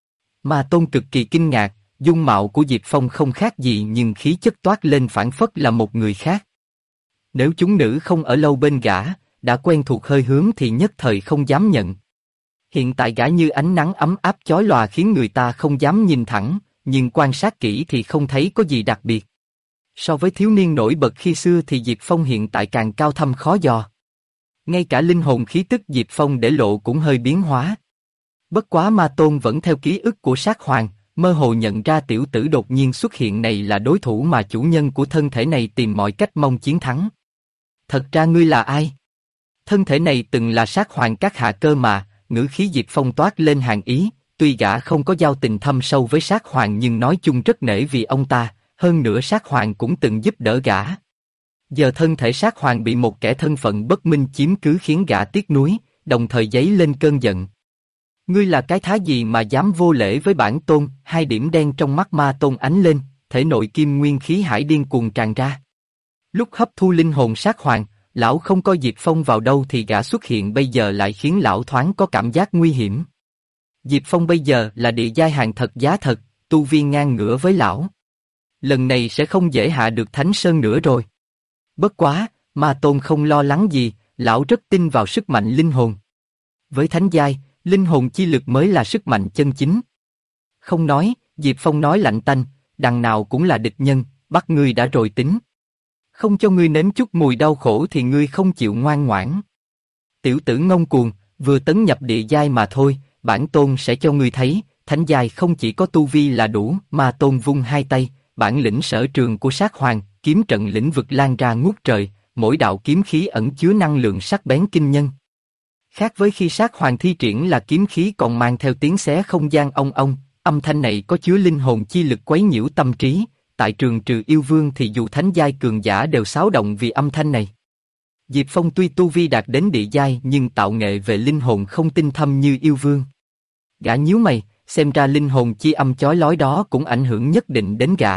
Ma Tôn cực kỳ kinh ngạc, dung mạo của Diệp Phong không khác gì nhưng khí chất toát lên phảng phất là một người khác. Nếu chúng nữ không ở lâu bên gã, đã quen thuộc hơi hướng thì nhất thời không dám nhận. Hiện tại gã như ánh nắng ấm áp chói lòa khiến người ta không dám nhìn thẳng, nhưng quan sát kỹ thì không thấy có gì đặc biệt. So với thiếu niên nổi bật khi xưa thì Diệp Phong hiện tại càng cao thâm khó dò. Ngay cả linh hồn khí tức Diệp Phong để lộ cũng hơi biến hóa. Bất quá Ma Tôn vẫn theo ký ức của Sát Hoàng, mơ hồ nhận ra tiểu tử đột nhiên xuất hiện này là đối thủ mà chủ nhân của thân thể này tìm mọi cách mong chiến thắng. Thật ra ngươi là ai? Thân thể này từng là Sát Hoàng các hạ cơ mà, ngữ khí Diệp Phong toát lên hàn ý, tuy gã không có giao tình thâm sâu với Sát Hoàng nhưng nói chung rất nể vì ông ta, hơn nữa Sát Hoàng cũng từng giúp đỡ gã. Giờ thân thể Sát Hoàng bị một kẻ thân phận bất minh chiếm cứ khiến gã tiếc nuối, đồng thời dấy lên cơn giận. Ngươi là cái thá gì mà dám vô lễ với bản tôn? Hai điểm đen trong mắt Ma Tôn ánh lên, thể nội kim nguyên khí hải điên cuồng tràn ra. Lúc hấp thu linh hồn Sát Hoàng, lão không coi Diệp Phong vào đâu thì gã xuất hiện bây giờ lại khiến lão thoáng có cảm giác nguy hiểm. Diệp Phong bây giờ là địa giai hàng thật giá thật, tu vi ngang ngửa với lão. Lần này sẽ không dễ hạ được Thánh Sơn nữa rồi. Bất quá, Ma Tôn không lo lắng gì, lão rất tin vào sức mạnh linh hồn. Với thánh giai, linh hồn chi lực mới là sức mạnh chân chính. Không nói, Diệp Phong nói lạnh tanh, đằng nào cũng là địch nhân, bắt ngươi đã rồi tính. Không cho ngươi nếm chút mùi đau khổ thì ngươi không chịu ngoan ngoãn. Tiểu tử ngông cuồng, vừa tấn nhập địa giai mà thôi, bản tôn sẽ cho ngươi thấy, thánh giai không chỉ có tu vi là đủ. Ma Tôn vung hai tay, bản lĩnh sở trường của Sát Hoàng, kiếm trận lĩnh vực lan ra ngút trời, mỗi đạo kiếm khí ẩn chứa năng lượng sắc bén kinh nhân. Khác với khi Sát Hoàng thi triển là kiếm khí còn mang theo tiếng xé không gian ong ong, âm thanh này có chứa linh hồn chi lực quấy nhiễu tâm trí, tại trường trừ yêu vương thì dù thánh giai cường giả đều xáo động vì âm thanh này. Diệp Phong tuy tu vi đạt đến địa giai nhưng tạo nghệ về linh hồn không tinh thâm như yêu vương. Gã nhíu mày, xem ra linh hồn chi âm chói lói đó cũng ảnh hưởng nhất định đến gã.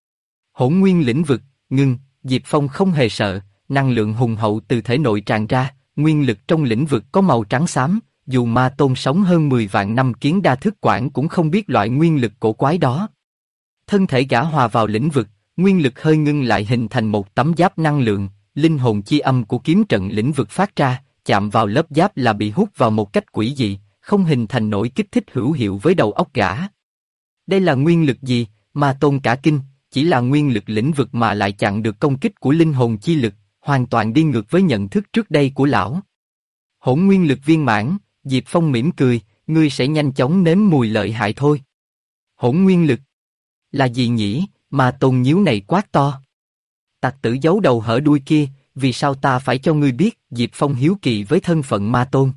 Hỗn nguyên lĩnh vực, ngưng, Diệp Phong không hề sợ, năng lượng hùng hậu từ thể nội tràn ra, nguyên lực trong lĩnh vực có màu trắng xám, dù Ma Tôn sống hơn 10 vạn năm kiến đa thức quản cũng không biết loại nguyên lực cổ quái đó. Thân thể gã hòa vào lĩnh vực, nguyên lực hơi ngưng lại hình thành một tấm giáp năng lượng, linh hồn chi âm của kiếm trận lĩnh vực phát ra, chạm vào lớp giáp là bị hút vào một cách quỷ dị, không hình thành nổi kích thích hữu hiệu với đầu óc gã. Đây là nguyên lực gì? Ma Tôn cả kinh, chỉ là nguyên lực lĩnh vực mà lại chặn được công kích của linh hồn chi lực, hoàn toàn đi ngược với nhận thức trước đây của lão. Hỗn nguyên lực viên mãn, Diệp Phong mỉm cười, ngươi sẽ nhanh chóng nếm mùi lợi hại thôi. Hỗn nguyên lực là gì nhỉ? Ma Tôn nhíu này quát to. Tặc tử giấu đầu hở đuôi kia, vì sao ta phải cho ngươi biết? Diệp Phong hiếu kỳ với thân phận Ma Tôn.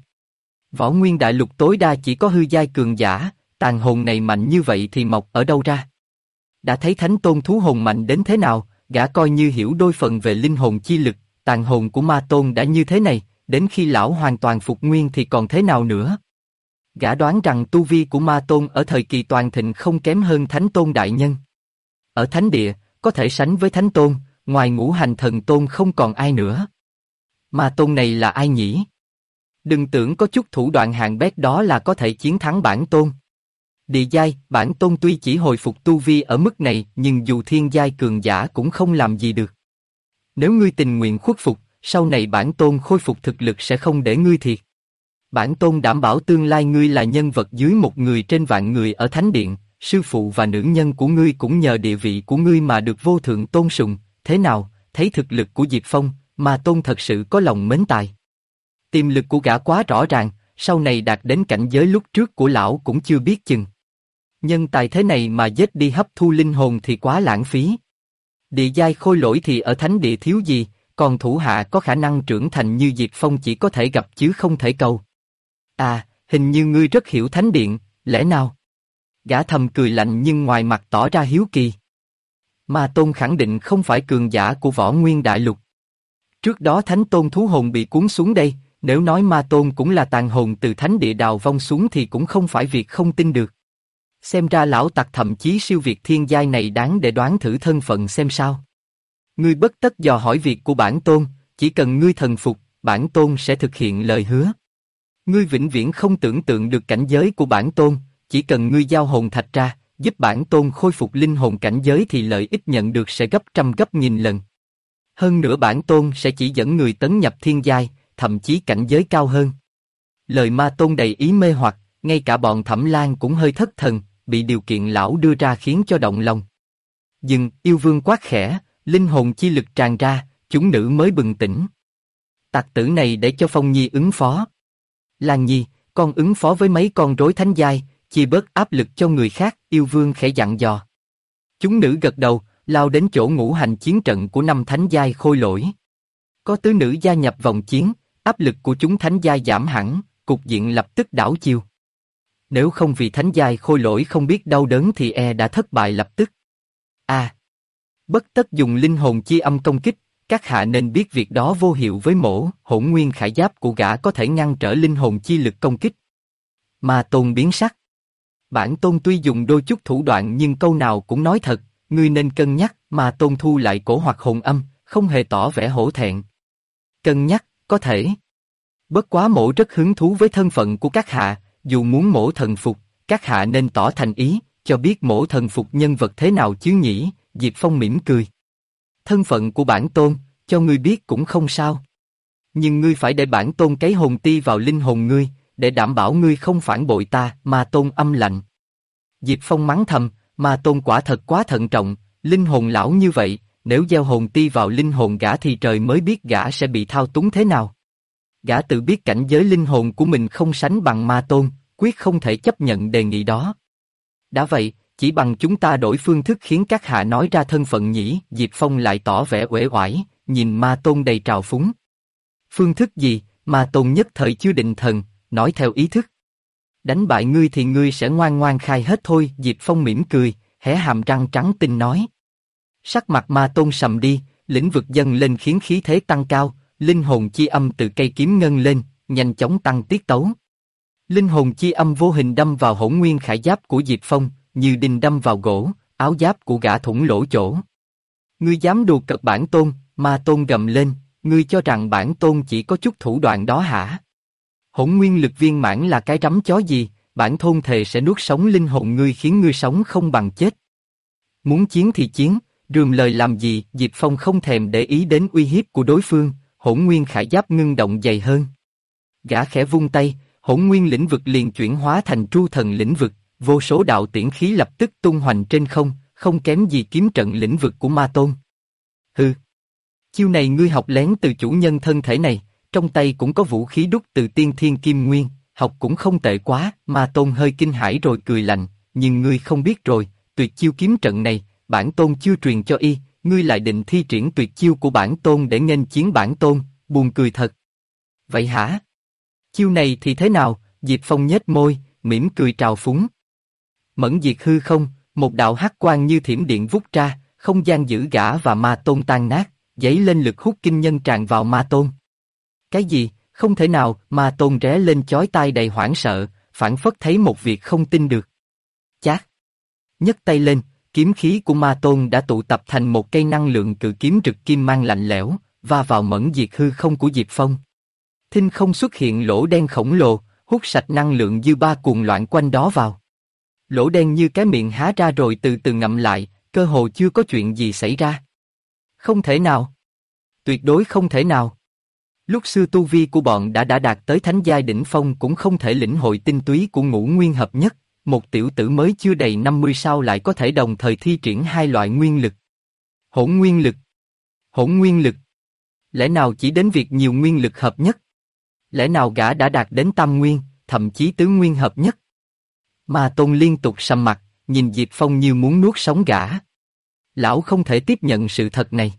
Võ Nguyên Đại Lục tối đa chỉ có hư giai cường giả, tàn hồn này mạnh như vậy thì mọc ở đâu ra? Đã thấy Thánh Tôn thú hồn mạnh đến thế nào, gã coi như hiểu đôi phần về linh hồn chi lực, tàn hồn của Ma Tôn đã như thế này, đến khi lão hoàn toàn phục nguyên thì còn thế nào nữa? Gã đoán rằng tu vi của Ma Tôn ở thời kỳ toàn thịnh không kém hơn Thánh Tôn đại nhân. Ở Thánh Địa, có thể sánh với Thánh Tôn, ngoài Ngũ Hành Thần Tôn không còn ai nữa. Ma Tôn này là ai nhỉ? Đừng tưởng có chút thủ đoạn hạng bét đó là có thể chiến thắng bản tôn. Địa giai, bản tôn tuy chỉ hồi phục tu vi ở mức này nhưng dù thiên giai cường giả cũng không làm gì được. Nếu ngươi tình nguyện khuất phục, sau này bản tôn khôi phục thực lực sẽ không để ngươi thiệt. Bản tôn đảm bảo tương lai ngươi là nhân vật dưới một người trên vạn người ở Thánh Điện, sư phụ và nữ nhân của ngươi cũng nhờ địa vị của ngươi mà được vô thượng tôn sùng. Thế nào, thấy thực lực của Diệp Phong, mà tôn thật sự có lòng mến tài. Tiềm lực của gã quá rõ ràng, sau này đạt đến cảnh giới lúc trước của lão cũng chưa biết chừng. Nhân tài thế này mà giết đi hấp thu linh hồn thì quá lãng phí. Địa giai khôi lỗi thì ở Thánh Địa thiếu gì, còn thủ hạ có khả năng trưởng thành như Diệp Phong chỉ có thể gặp chứ không thể cầu. À, hình như ngươi rất hiểu Thánh Điện, lẽ nào? Gã thầm cười lạnh nhưng ngoài mặt tỏ ra hiếu kỳ. Ma Tôn khẳng định không phải cường giả của Võ Nguyên Đại Lục. Trước đó Thánh Tôn thú hồn bị cuốn xuống đây, nếu nói Ma Tôn cũng là tàn hồn từ Thánh Địa đào vong xuống thì cũng không phải việc không tin được. Xem ra lão tặc thậm chí siêu việt thiên giai này đáng để đoán thử thân phận xem sao. Ngươi bất tất dò hỏi việc của bản tôn, chỉ cần ngươi thần phục, bản tôn sẽ thực hiện lời hứa. Ngươi vĩnh viễn không tưởng tượng được cảnh giới của bản tôn, chỉ cần ngươi giao hồn thạch ra, giúp bản tôn khôi phục linh hồn cảnh giới thì lợi ích nhận được sẽ gấp trăm gấp nghìn lần. Hơn nữa bản tôn sẽ chỉ dẫn người tấn nhập thiên giai, thậm chí cảnh giới cao hơn. Lời Ma Tôn đầy ý mê hoặc, ngay cả bọn Thẩm Lan cũng hơi thất thần, bị điều kiện lão đưa ra khiến cho động lòng. Dừng, yêu vương quát khẽ, linh hồn chi lực tràn ra, chúng nữ mới bừng tỉnh. Tặc tử này để cho Phong Nhi ứng phó. Lan Nhi, con ứng phó với mấy con rối thánh giai, chia bớt áp lực cho người khác, yêu vương khẽ dặn dò. Chúng nữ gật đầu, lao đến chỗ ngũ hành chiến trận của 5 thánh giai khôi lỗi. Có tứ nữ gia nhập vòng chiến, áp lực của chúng thánh giai giảm hẳn, cục diện lập tức đảo chiều. Nếu không vì thánh giai khôi lỗi không biết đau đớn thì đã thất bại lập tức. Bất tất dùng linh hồn chi âm công kích, các hạ nên biết việc đó vô hiệu với mổ, hỗn nguyên khải giáp của gã có thể ngăn trở linh hồn chi lực công kích. Ma Tôn biến sắc. Bản tôn tuy dùng đôi chút thủ đoạn nhưng câu nào cũng nói thật, ngươi nên cân nhắc. Ma Tôn thu lại cổ hoặc hồn âm, không hề tỏ vẻ hổ thẹn. Cân nhắc, có thể. Bất quá mổ rất hứng thú với thân phận của các hạ, dù muốn mổ thần phục, các hạ nên tỏ thành ý, cho biết mổ thần phục nhân vật thế nào chứ nhỉ. Diệp Phong mỉm cười. Thân phận của bản tôn, cho ngươi biết cũng không sao. Nhưng ngươi phải để bản tôn cấy hồn ti vào linh hồn ngươi, để đảm bảo ngươi không phản bội ta. Ma Tôn âm lạnh. Diệp Phong mắng thầm, Ma Tôn quả thật quá thận trọng, linh hồn lão như vậy, nếu gieo hồn ti vào linh hồn gã thì trời mới biết gã sẽ bị thao túng thế nào. Gã tự biết cảnh giới linh hồn của mình không sánh bằng Ma Tôn, quyết không thể chấp nhận đề nghị đó. Đã vậy, chỉ bằng chúng ta đổi phương thức khiến các hạ nói ra thân phận nhỉ. Diệp Phong lại tỏ vẻ uể oải, nhìn Ma Tôn đầy trào phúng. Phương thức gì? Ma Tôn nhất thời chưa định thần, nói theo ý thức. Đánh bại ngươi thì ngươi sẽ ngoan ngoan khai hết thôi. Diệp Phong mỉm cười, hé hàm răng trắng tinh nói. Sắc mặt Ma Tôn sầm đi, lĩnh vực dâng lên khiến khí thế tăng cao, linh hồn chi âm từ cây kiếm ngân lên, nhanh chóng tăng tiết tấu. Linh hồn chi âm vô hình đâm vào hỗn nguyên khải giáp của Diệp Phong, như đinh đâm vào gỗ, áo giáp của gã thủng lỗ chỗ. Ngươi dám đùa cợt bản tôn? Ma Tôn gầm lên, ngươi cho rằng bản tôn chỉ có chút thủ đoạn đó hả? Hỗn nguyên lực viên mãn là cái rắm chó gì, bản tôn thề sẽ nuốt sống linh hồn ngươi khiến ngươi sống không bằng chết. Muốn chiến thì chiến, rườm lời làm gì? Diệp Phong không thèm để ý đến uy hiếp của đối phương, hỗn nguyên khải giáp ngưng động dày hơn. Gã khẽ vung tay, hỗn nguyên lĩnh vực liền chuyển hóa thành tru thần lĩnh vực, vô số đạo tiễn khí lập tức tung hoành trên không, không kém gì kiếm trận lĩnh vực của Ma Tôn. Hừ, chiêu này ngươi học lén từ chủ nhân thân thể này, trong tay cũng có vũ khí đúc từ tiên thiên kim nguyên, học cũng không tệ quá. Ma Tôn hơi kinh hãi rồi cười lạnh, nhưng ngươi không biết rồi, tuyệt chiêu kiếm trận này, bản tôn chưa truyền cho y, ngươi lại định thi triển tuyệt chiêu của bản tôn để nghênh chiến bản tôn, buồn cười thật. Vậy hả? Chiêu này thì thế nào? Diệp Phong nhếch môi, mỉm cười trào phúng. Mẫn diệt hư không, một đạo hắc quang như thiểm điện vút ra, không gian giữ gã và Ma Tôn tan nát, dấy lên lực hút kinh nhân tràn vào Ma Tôn. Cái gì? Không thể nào! Ma Tôn ré lên chói tai đầy hoảng sợ, phảng phất thấy một việc không tin được. Chát! Nhấc tay lên, kiếm khí của ma tôn đã tụ tập thành một cây năng lượng cự kiếm rực kim mang lạnh lẽo, va vào mẫn diệt hư không của Diệp Phong. Thinh không xuất hiện lỗ đen khổng lồ, hút sạch năng lượng dư ba cuồng loạn quanh đó vào. Lỗ đen như cái miệng há ra rồi từ từ ngậm lại, cơ hồ chưa có chuyện gì xảy ra. Không thể nào. Tuyệt đối không thể nào. Lúc xưa tu vi của bọn đã đạt tới thánh giai đỉnh phong cũng không thể lĩnh hội tinh túy của ngũ nguyên hợp nhất, một tiểu tử mới chưa đầy 50 sao lại có thể đồng thời thi triển hai loại nguyên lực. Hỗn nguyên lực. Hỗn nguyên lực. Lẽ nào chỉ đến việc nhiều nguyên lực hợp nhất? Lẽ nào gã đã đạt đến tam nguyên, thậm chí tứ nguyên hợp nhất? Ma Tôn liên tục sầm mặt, nhìn Diệp Phong như muốn nuốt sống gã. Lão không thể tiếp nhận sự thật này.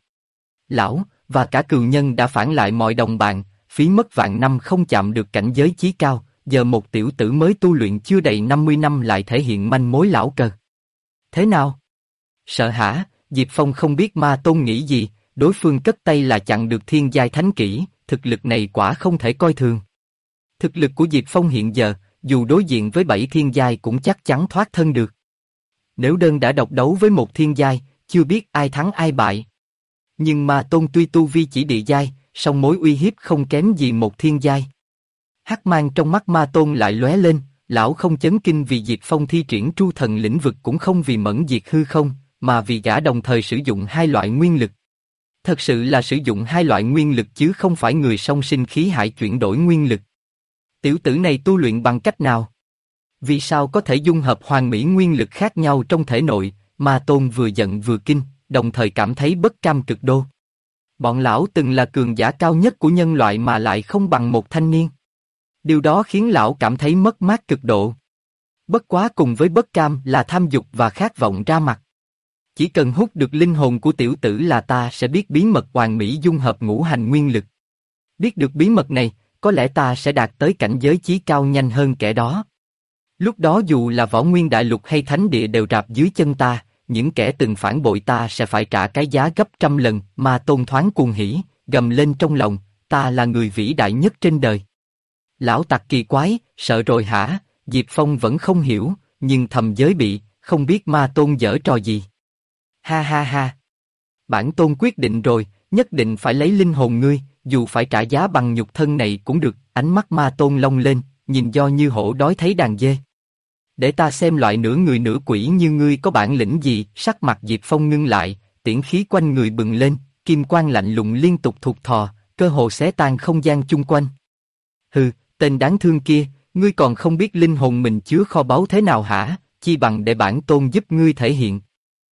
Lão và cả cừu nhân đã phản lại mọi đồng bạn, phí mất vạn năm không chạm được cảnh giới chí cao, giờ một tiểu tử mới tu luyện chưa đầy 50 năm lại thể hiện manh mối lão cờ. Thế nào? Sợ hả? Diệp Phong không biết Ma Tôn nghĩ gì, đối phương cất tay là chặn được thiên giai thánh kỹ, thực lực này quả không thể coi thường. Thực lực của Diệp Phong hiện giờ, dù đối diện với 7 thiên giai cũng chắc chắn thoát thân được. Nếu đơn đã độc đấu với một thiên giai, chưa biết ai thắng ai bại. Nhưng Ma Tôn tuy tu vi chỉ địa giai, song mối uy hiếp không kém gì một thiên giai. Hắc mang trong mắt Ma Tôn lại lóe lên, lão không chấn kinh vì Diệp Phong thi triển tru thần lĩnh vực cũng không vì mẫn diệt hư không, mà vì gã đồng thời sử dụng hai loại nguyên lực. Thật sự là sử dụng hai loại nguyên lực chứ không phải người song sinh khí hải chuyển đổi nguyên lực. Tiểu tử này tu luyện bằng cách nào? Vì sao có thể dung hợp hoàn mỹ nguyên lực khác nhau trong thể nội? Ma Tôn vừa giận vừa kinh, đồng thời cảm thấy bất cam cực đô. Bọn lão từng là cường giả cao nhất của nhân loại mà lại không bằng một thanh niên. Điều đó khiến lão cảm thấy mất mát cực độ. Bất quá cùng với bất cam là tham dục và khát vọng ra mặt. Chỉ cần hút được linh hồn của tiểu tử là ta sẽ biết bí mật hoàn mỹ dung hợp ngũ hành nguyên lực. Biết được bí mật này, có lẽ ta sẽ đạt tới cảnh giới chí cao nhanh hơn kẻ đó. Lúc đó dù là võ nguyên đại lục hay thánh địa đều rạp dưới chân ta, những kẻ từng phản bội ta sẽ phải trả cái giá gấp trăm lần. Ma Tôn thoáng cuồng hỉ, gầm lên trong lòng, ta là người vĩ đại nhất trên đời. Lão tặc kỳ quái, sợ rồi hả? Diệp Phong vẫn không hiểu, nhưng thầm giới bị, không biết Ma Tôn giở trò gì. Ha ha ha. Bản tôn quyết định rồi, nhất định phải lấy linh hồn ngươi, dù phải trả giá bằng nhục thân này cũng được. Ánh mắt Ma Tôn long lên, nhìn do như hổ đói thấy đàn dê. Để ta xem loại nửa người nửa quỷ như ngươi có bản lĩnh gì. Sắc mặt Diệp Phong ngưng lại, tiễn khí quanh người bừng lên, kim quang lạnh lùng liên tục thụt thò, cơ hồ xé tan không gian chung quanh. Hừ, tên đáng thương kia, ngươi còn không biết linh hồn mình chứa kho báu thế nào hả? Chi bằng để bản tôn giúp ngươi thể hiện.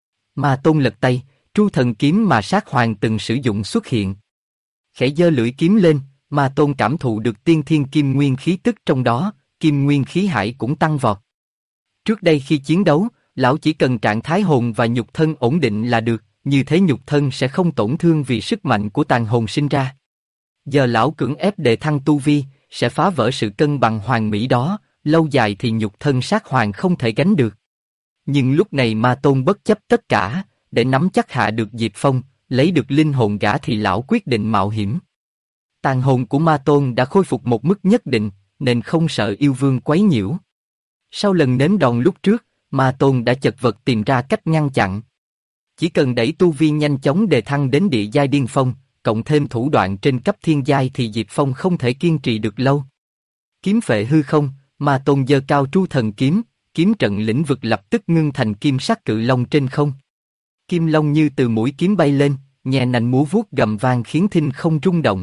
Ma Tôn lật tay, tru thần kiếm mà sát hoàng từng sử dụng xuất hiện. Khẽ giơ lưỡi kiếm lên, Ma Tôn cảm thụ được tiên thiên kim nguyên khí tức trong đó, kim nguyên khí hải cũng tăng vọt. Trước đây khi chiến đấu, lão chỉ cần trạng thái hồn và nhục thân ổn định là được, như thế nhục thân sẽ không tổn thương vì sức mạnh của tàn hồn sinh ra. Giờ lão cưỡng ép đề thăng tu vi, sẽ phá vỡ sự cân bằng hoàn mỹ đó, lâu dài thì nhục thân sát hoàng không thể gánh được. Nhưng lúc này Ma Tôn bất chấp tất cả, để nắm chắc hạ được Diệp Phong, lấy được linh hồn gã thì lão quyết định mạo hiểm. Tàn hồn của Ma Tôn đã khôi phục một mức nhất định, nên không sợ yêu vương quấy nhiễu. Sau lần nếm đòn lúc trước, Ma Tôn đã chật vật tìm ra cách ngăn chặn. Chỉ cần đẩy tu vi nhanh chóng đề thăng đến địa giai điên phong, cộng thêm thủ đoạn trên cấp thiên giai thì Diệp Phong không thể kiên trì được lâu. Kiếm phệ hư không, Ma Tôn giơ cao tru thần kiếm, kiếm trận lĩnh vực lập tức ngưng thành kim sắc cự long trên không. Kim long như từ mũi kiếm bay lên, nhẹ nành múa vuốt gầm vang khiến thinh không rung động.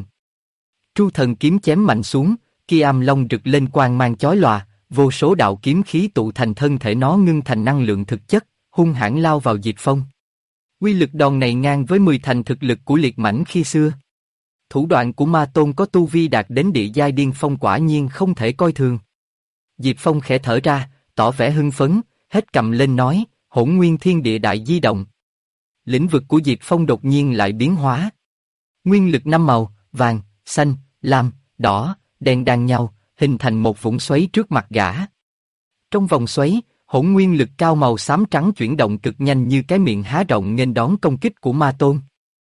Tru thần kiếm chém mạnh xuống, kia am long rực lên quang mang chói lòa, vô số đạo kiếm khí tụ thành thân thể nó ngưng thành năng lượng thực chất, hung hãn lao vào Diệp Phong. Uy lực đòn này ngang với 10 thành thực lực của liệt mãnh khi xưa. Thủ đoạn của Ma Tôn có tu vi đạt đến địa giai điên phong quả nhiên không thể coi thường. Diệp Phong khẽ thở ra, tỏ vẻ hưng phấn, hết cầm lên nói, hỗn nguyên thiên địa đại di động. Lĩnh vực của Diệp Phong đột nhiên lại biến hóa. Nguyên lực 5 màu, vàng, xanh, lam, đỏ, đen đan nhau, hình thành một vũng xoáy trước mặt gã. Trong vòng xoáy, hỗn nguyên lực cao màu xám trắng chuyển động cực nhanh như cái miệng há rộng nghênh đón công kích của Ma Tôn.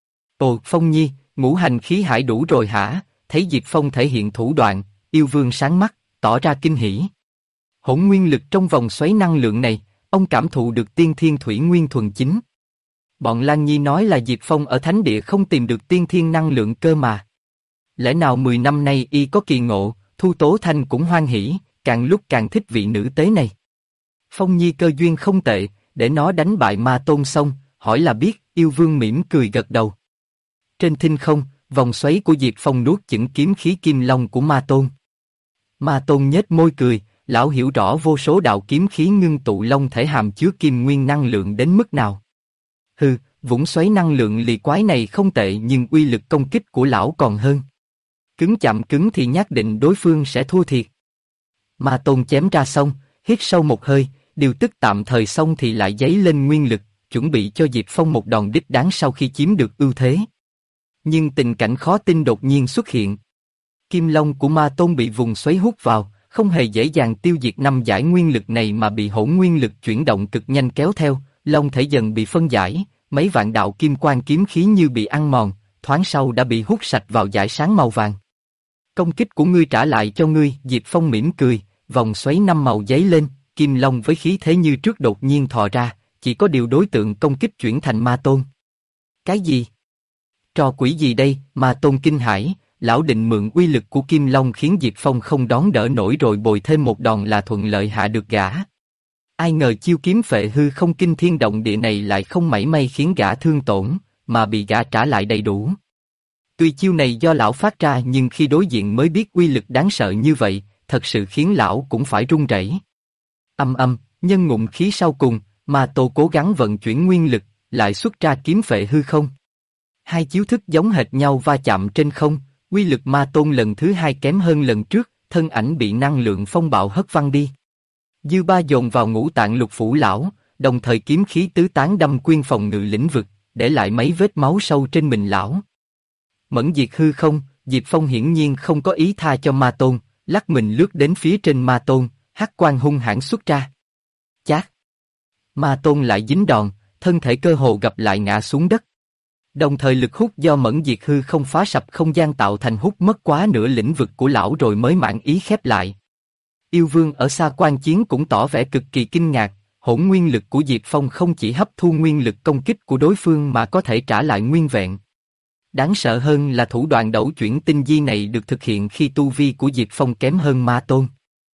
Ồ, Phong Nhi, ngũ hành khí hải đủ rồi hả? Thấy Diệp Phong thể hiện thủ đoạn, yêu vương sáng mắt, tỏ ra kinh hỉ. Hỗn nguyên lực trong vòng xoáy năng lượng này, ông cảm thụ được tiên thiên thủy nguyên thuần chính. Bọn Lan Nhi nói là Diệp Phong ở thánh địa không tìm được tiên thiên năng lượng cơ mà. Lẽ nào 10 năm nay y có kỳ ngộ, Thu Tố Thanh cũng hoan hỉ, càng lúc càng thích vị nữ tế này. Phong Nhi cơ duyên không tệ, để nó đánh bại Ma Tôn xong, hỏi là biết, yêu vương mỉm cười gật đầu. Trên thinh không, vòng xoáy của Diệp Phong nuốt chửng kiếm khí kim long của Ma Tôn. Ma Tôn nhếch môi cười, lão hiểu rõ vô số đạo kiếm khí ngưng tụ long thể hàm chứa kim nguyên năng lượng đến mức nào. Hừ, vũng xoáy năng lượng lì quái này không tệ nhưng uy lực công kích của lão còn hơn. Cứng chạm cứng thì nhất định đối phương sẽ thua thiệt. Ma Tôn chém ra xong, hít sâu một hơi, điều tức tạm thời xong thì lại dấy lên nguyên lực, chuẩn bị cho Diệp Phong một đòn đích đáng sau khi chiếm được ưu thế. Nhưng tình cảnh khó tin đột nhiên xuất hiện. Kim long của Ma Tôn bị vùng xoáy hút vào, không hề dễ dàng tiêu diệt năm giải nguyên lực này mà bị hỗn nguyên lực chuyển động cực nhanh kéo theo, long thể dần bị phân giải, mấy vạn đạo kim quang kiếm khí như bị ăn mòn, thoáng sau đã bị hút sạch vào dải sáng màu vàng. Công kích của ngươi trả lại cho ngươi, Diệp Phong mỉm cười, vòng xoáy năm màu giấy lên, kim long với khí thế như trước đột nhiên thò ra, chỉ có điều đối tượng công kích chuyển thành Ma Tôn. Cái gì? Trò quỷ gì đây? Ma Tôn kinh hãi, lão định mượn uy lực của kim long khiến Diệp Phong không đón đỡ nổi rồi bồi thêm một đòn là thuận lợi hạ được gã. Ai ngờ chiêu kiếm phệ hư không kinh thiên động địa này lại không mảy may khiến gã thương tổn, mà bị gã trả lại đầy đủ. Tuy chiêu này do lão phát ra nhưng khi đối diện mới biết uy lực đáng sợ như vậy, thật sự khiến lão cũng phải run rẩy. Nhân ngụm khí sau cùng, Ma Tô cố gắng vận chuyển nguyên lực, lại xuất ra kiếm phệ hư không. Hai chiếu thức giống hệt nhau va chạm trên không, uy lực Ma Tôn lần thứ hai kém hơn lần trước, thân ảnh bị năng lượng phong bạo hất văng đi. Dư ba dồn vào ngũ tạng lục phủ lão, đồng thời kiếm khí tứ tán đâm quyên phòng ngự lĩnh vực, để lại mấy vết máu sâu trên mình lão. Mẫn diệt hư không, Diệp Phong hiển nhiên không có ý tha cho Ma Tôn, lắc mình lướt đến phía trên Ma Tôn, hắc quang hung hãn xuất ra. Chát! Ma Tôn lại dính đòn, thân thể cơ hồ gặp lại ngã xuống đất. Đồng thời lực hút do mẫn diệt hư không phá sập không gian tạo thành hút mất quá nửa lĩnh vực của lão rồi mới mãn ý khép lại. Yêu vương ở xa quan chiến cũng tỏ vẻ cực kỳ kinh ngạc, hỗn nguyên lực của Diệp Phong không chỉ hấp thu nguyên lực công kích của đối phương mà có thể trả lại nguyên vẹn. Đáng sợ hơn là thủ đoạn đấu chuyển tinh di này được thực hiện khi tu vi của Diệp Phong kém hơn Ma Tôn.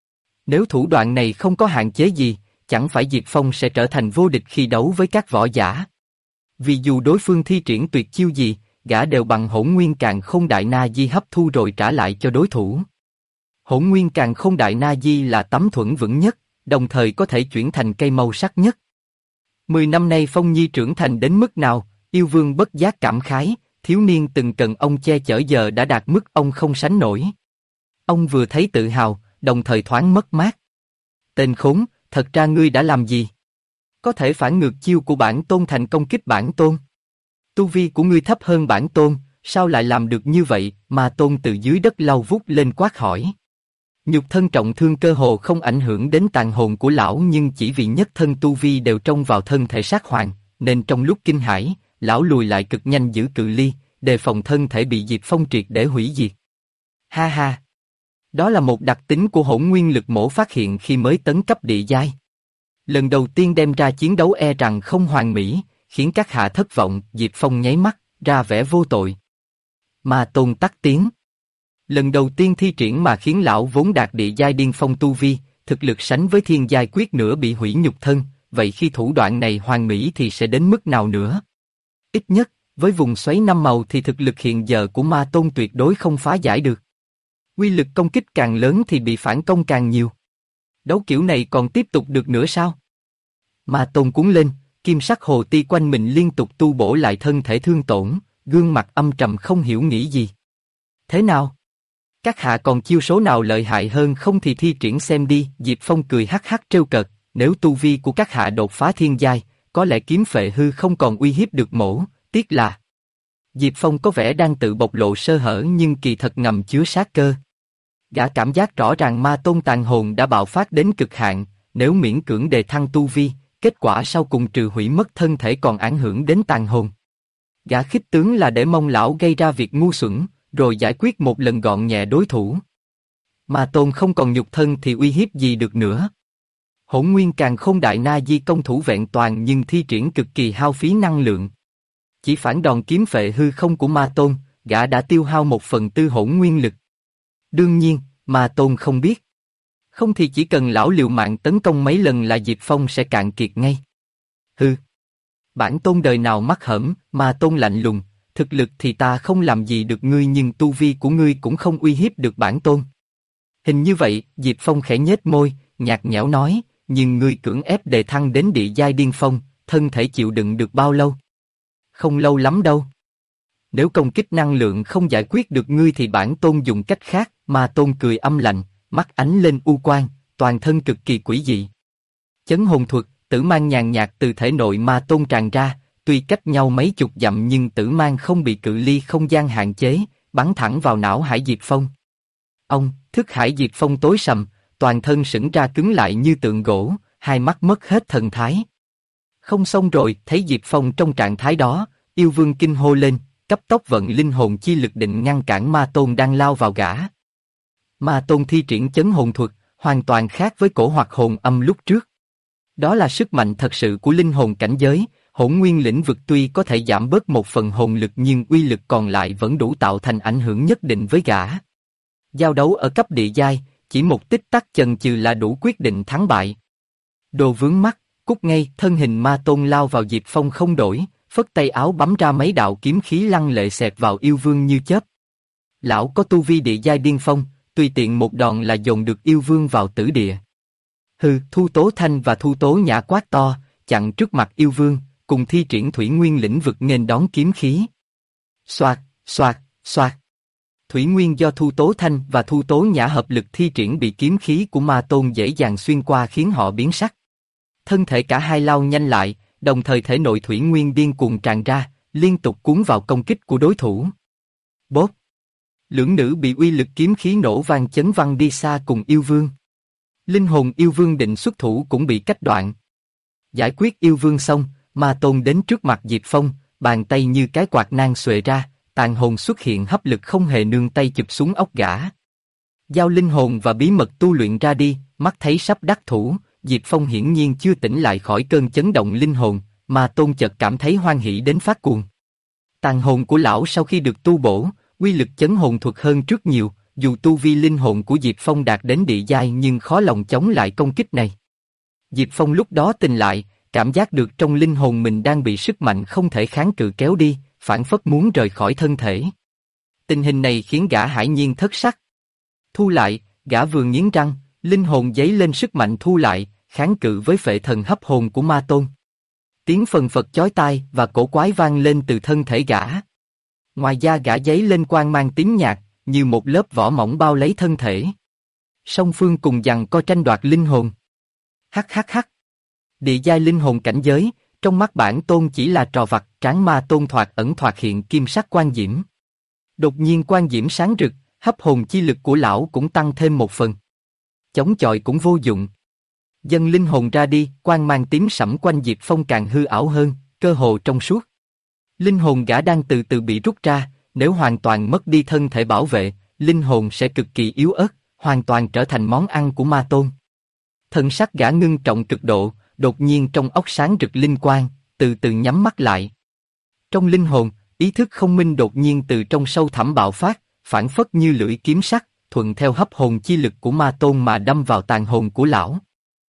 Nếu thủ đoạn này không có hạn chế gì, chẳng phải Diệp Phong sẽ trở thành vô địch khi đấu với các võ giả. Vì dù đối phương thi triển tuyệt chiêu gì, gã đều bằng hỗn nguyên càn khôn đại na di hấp thu rồi trả lại cho đối thủ. Hỗn nguyên càn khôn đại na di là tấm thuẫn vững nhất, đồng thời có thể chuyển thành cây màu sắc nhất. 10 năm nay Phong Nhi trưởng thành đến mức nào, yêu vương bất giác cảm khái, thiếu niên từng cần ông che chở giờ đã đạt mức ông không sánh nổi. Ông vừa thấy tự hào, đồng thời thoáng mất mát. Tên khốn, thật ra ngươi đã làm gì? Có thể phản ngược chiêu của bản tôn thành công kích bản tôn. Tu vi của ngươi thấp hơn bản tôn, sao lại làm được như vậy? Ma Tôn từ dưới đất lau vút lên quát hỏi. Nhục thân trọng thương cơ hồ không ảnh hưởng đến tàn hồn của lão nhưng chỉ vì nhất thân tu vi đều trông vào thân thể sát hoàng, nên trong lúc kinh hãi, lão lùi lại cực nhanh giữ cự ly, đề phòng thân thể bị Diệp Phong triệt để hủy diệt. Ha ha! Đó là một đặc tính của hỗn nguyên lực mổ phát hiện khi mới tấn cấp địa giai. Lần đầu tiên đem ra chiến đấu e rằng không hoàn mỹ, khiến các hạ thất vọng. Diệp Phong nháy mắt, ra vẻ vô tội. Ma Tôn tắt tiếng. Lần đầu tiên thi triển mà khiến lão vốn đạt địa giai điên phong tu vi, thực lực sánh với thiên giai quyết nữa bị hủy nhục thân, vậy khi thủ đoạn này hoàn mỹ thì sẽ đến mức nào nữa? Ít nhất, với vùng xoáy năm màu thì thực lực hiện giờ của Ma Tôn tuyệt đối không phá giải được. Quy lực công kích càng lớn thì bị phản công càng nhiều. Đấu kiểu này còn tiếp tục được nữa sao? Ma Tôn cuốn lên, kim sắc hồ ti quanh mình liên tục tu bổ lại thân thể thương tổn, gương mặt âm trầm không hiểu nghĩ gì. Thế nào? Các hạ còn chiêu số nào lợi hại hơn không thì thi triển xem đi. Diệp Phong cười hắc hắc trêu cợt, nếu tu vi của các hạ đột phá thiên giai, có lẽ kiếm phệ hư không còn uy hiếp được mổ, tiếc là... Diệp Phong có vẻ đang tự bộc lộ sơ hở nhưng kỳ thật ngầm chứa sát cơ. Gã cảm giác rõ ràng Ma Tôn tàn hồn đã bạo phát đến cực hạn, nếu miễn cưỡng đề thăng tu vi, kết quả sau cùng trừ hủy mất thân thể còn ảnh hưởng đến tàn hồn. Gã khích tướng là để mong lão gây ra việc ngu xuẩn, rồi giải quyết một lần gọn nhẹ đối thủ. Ma Tôn không còn nhục thân thì uy hiếp gì được nữa. Hỗn nguyên càn khôn đại na di công thủ vẹn toàn nhưng thi triển cực kỳ hao phí năng lượng. Chỉ phản đòn kiếm phệ hư không của Ma Tôn, gã đã tiêu hao 1/4 hỗn nguyên lực. Đương nhiên, Ma Tôn không biết. Không thì chỉ cần lão liều mạng tấn công mấy lần là Diệp Phong sẽ cạn kiệt ngay. Hừ. Bản tôn đời nào mắc hởm, Ma Tôn lạnh lùng, thực lực thì ta không làm gì được ngươi nhưng tu vi của ngươi cũng không uy hiếp được bản tôn. Hình như vậy, Diệp Phong khẽ nhếch môi, nhạt nhẽo nói, nhưng ngươi cưỡng ép đề thăng đến địa giai điên phong, thân thể chịu đựng được bao lâu? Không lâu lắm đâu. Nếu công kích năng lượng không giải quyết được ngươi thì bản tôn dùng cách khác. Ma Tôn cười âm lạnh, mắt ánh lên u quang, toàn thân cực kỳ quỷ dị. Chấn hồn thuật, tử mang nhàn nhạt từ thể nội Ma Tôn tràn ra, tuy cách nhau mấy chục dặm nhưng tử mang không bị cự ly không gian hạn chế, bắn thẳng vào não hải Diệp Phong. Ông, thức hải Diệp Phong tối sầm, toàn thân sững ra cứng lại như tượng gỗ, hai mắt mất hết thần thái. Không xong rồi, thấy Diệp Phong trong trạng thái đó, yêu vương kinh hô lên, cấp tốc vận linh hồn chi lực định ngăn cản Ma Tôn đang lao vào gã. Ma Tôn thi triển chấn hồn thuật, hoàn toàn khác với cổ hoặc hồn âm lúc trước. Đó là sức mạnh thật sự của linh hồn cảnh giới, hỗn nguyên lĩnh vực tuy có thể giảm bớt một phần hồn lực nhưng uy lực còn lại vẫn đủ tạo thành ảnh hưởng nhất định với gã. Giao đấu ở cấp địa giai, chỉ một tích tắc chần chừ là đủ quyết định thắng bại. Đồ vướng mắt, cút ngay, thân hình Ma Tôn lao vào Diệp Phong không đổi, phất tay áo bấm ra mấy đạo kiếm khí lăng lệ xẹt vào yêu vương như chớp. Lão có tu vi địa giai điên phong, tùy tiện một đòn là dồn được yêu vương vào tử địa. Hừ, Thu Tố Thanh và Thu Tố Nhã quát to, chặn trước mặt yêu vương, cùng thi triển thủy nguyên lĩnh vực nghênh đón kiếm khí. Xoạt, xoạt, xoạt. Thủy nguyên do Thu Tố Thanh và Thu Tố Nhã hợp lực thi triển bị kiếm khí của Ma Tôn dễ dàng xuyên qua khiến họ biến sắc. Thân thể cả hai lao nhanh lại, đồng thời thể nội thủy nguyên điên cuồng tràn ra, liên tục cuốn vào công kích của đối thủ. Bốp! Lưỡng nữ bị uy lực kiếm khí nổ vang chấn văng đi xa cùng yêu vương. Linh hồn yêu vương định xuất thủ cũng bị cách đoạn. Giải quyết yêu vương xong, Ma Tôn đến trước mặt Diệp Phong, bàn tay như cái quạt nang xuề ra, tàn hồn xuất hiện hấp lực không hề nương tay chụp xuống óc gã. Giao linh hồn và bí mật tu luyện ra đi, mắt thấy sắp đắc thủ, Diệp Phong hiển nhiên chưa tỉnh lại khỏi cơn chấn động linh hồn, mà Tôn chợt cảm thấy hoan hỉ đến phát cuồng. Tàn hồn của lão sau khi được tu bổ, uy lực chấn hồn thuật hơn trước nhiều, dù tu vi linh hồn của Diệp Phong đạt đến địa giai nhưng khó lòng chống lại công kích này. Diệp Phong lúc đó tỉnh lại, cảm giác được trong linh hồn mình đang bị sức mạnh không thể kháng cự kéo đi, phảng phất muốn rời khỏi thân thể. Tình hình này khiến gã hải nhiên thất sắc. Thu lại, gã vừa nghiến răng, linh hồn dấy lên sức mạnh thu lại, kháng cự với phệ thần hấp hồn của Ma Tôn. Tiếng phần phật chói tai và cổ quái vang lên từ thân thể gã. Ngoài da gã dấy lên quang mang tím nhạt, như một lớp vỏ mỏng bao lấy thân thể. Song phương cùng giằng co tranh đoạt linh hồn. Hắc hắc hắc. Địa giai linh hồn cảnh giới, trong mắt bản tôn chỉ là trò vặt, tráng Ma Tôn thoạt ẩn thoạt hiện kim sắc quang diễm. Đột nhiên quang diễm sáng rực, hấp hồn chi lực của lão cũng tăng thêm một phần. Chống chọi cũng vô dụng. Dâng linh hồn ra đi, quang mang tím sẫm quanh Diệp Phong càng hư ảo hơn, cơ hồ trong suốt. Linh hồn gã đang từ từ bị rút ra, nếu hoàn toàn mất đi thân thể bảo vệ, linh hồn sẽ cực kỳ yếu ớt, hoàn toàn trở thành món ăn của Ma Tôn. Thần sắc gã ngưng trọng cực độ, đột nhiên trong óc sáng rực linh quang, từ từ nhắm mắt lại. Trong linh hồn, ý thức không minh đột nhiên từ trong sâu thẳm bạo phát, phản phất như lưỡi kiếm sắc, thuận theo hấp hồn chi lực của Ma Tôn mà đâm vào tàn hồn của lão.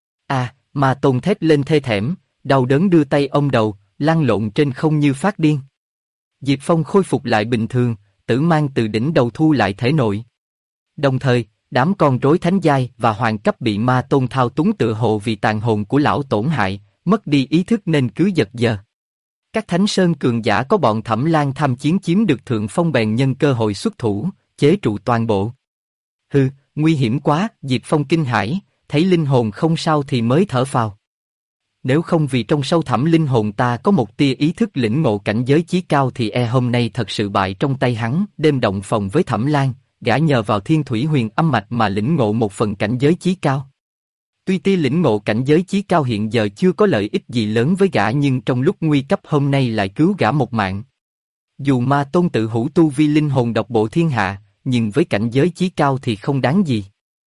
Ma Tôn thét lên thê thảm, đau đớn đưa tay ôm đầu, lăn lộn trên không như phát điên. Diệp Phong khôi phục lại bình thường, tử mang từ đỉnh đầu thu lại thể nội. Đồng thời, đám con rối thánh giai và hoàng cấp bị Ma Tôn thao túng tựa hồ vì tàn hồn của lão tổn hại, mất đi ý thức nên cứ giật giờ. Các thánh sơn cường giả có bọn Thẩm Lan tham chiến chiếm được thượng phong bèn nhân cơ hội xuất thủ, chế trụ toàn bộ. Hừ, nguy hiểm quá, Diệp Phong kinh hãi, thấy linh hồn không sao thì mới thở phào. Nếu không vì trong sâu thẳm linh hồn ta có một tia ý thức lĩnh ngộ cảnh giới chí cao thì hôm nay thật sự bại trong tay hắn. Đêm động phòng với Thẩm Lan, gã nhờ vào Thiên Thủy Huyền Âm Mạch mà lĩnh ngộ một phần cảnh giới chí cao. Tuy tia lĩnh ngộ cảnh giới chí cao hiện giờ chưa có lợi ích gì lớn với gã nhưng trong lúc nguy cấp hôm nay lại cứu gã một mạng. Dù Ma Tôn tự hữu tu vi linh hồn độc bộ thiên hạ, nhưng với cảnh giới chí cao thì không đáng gì.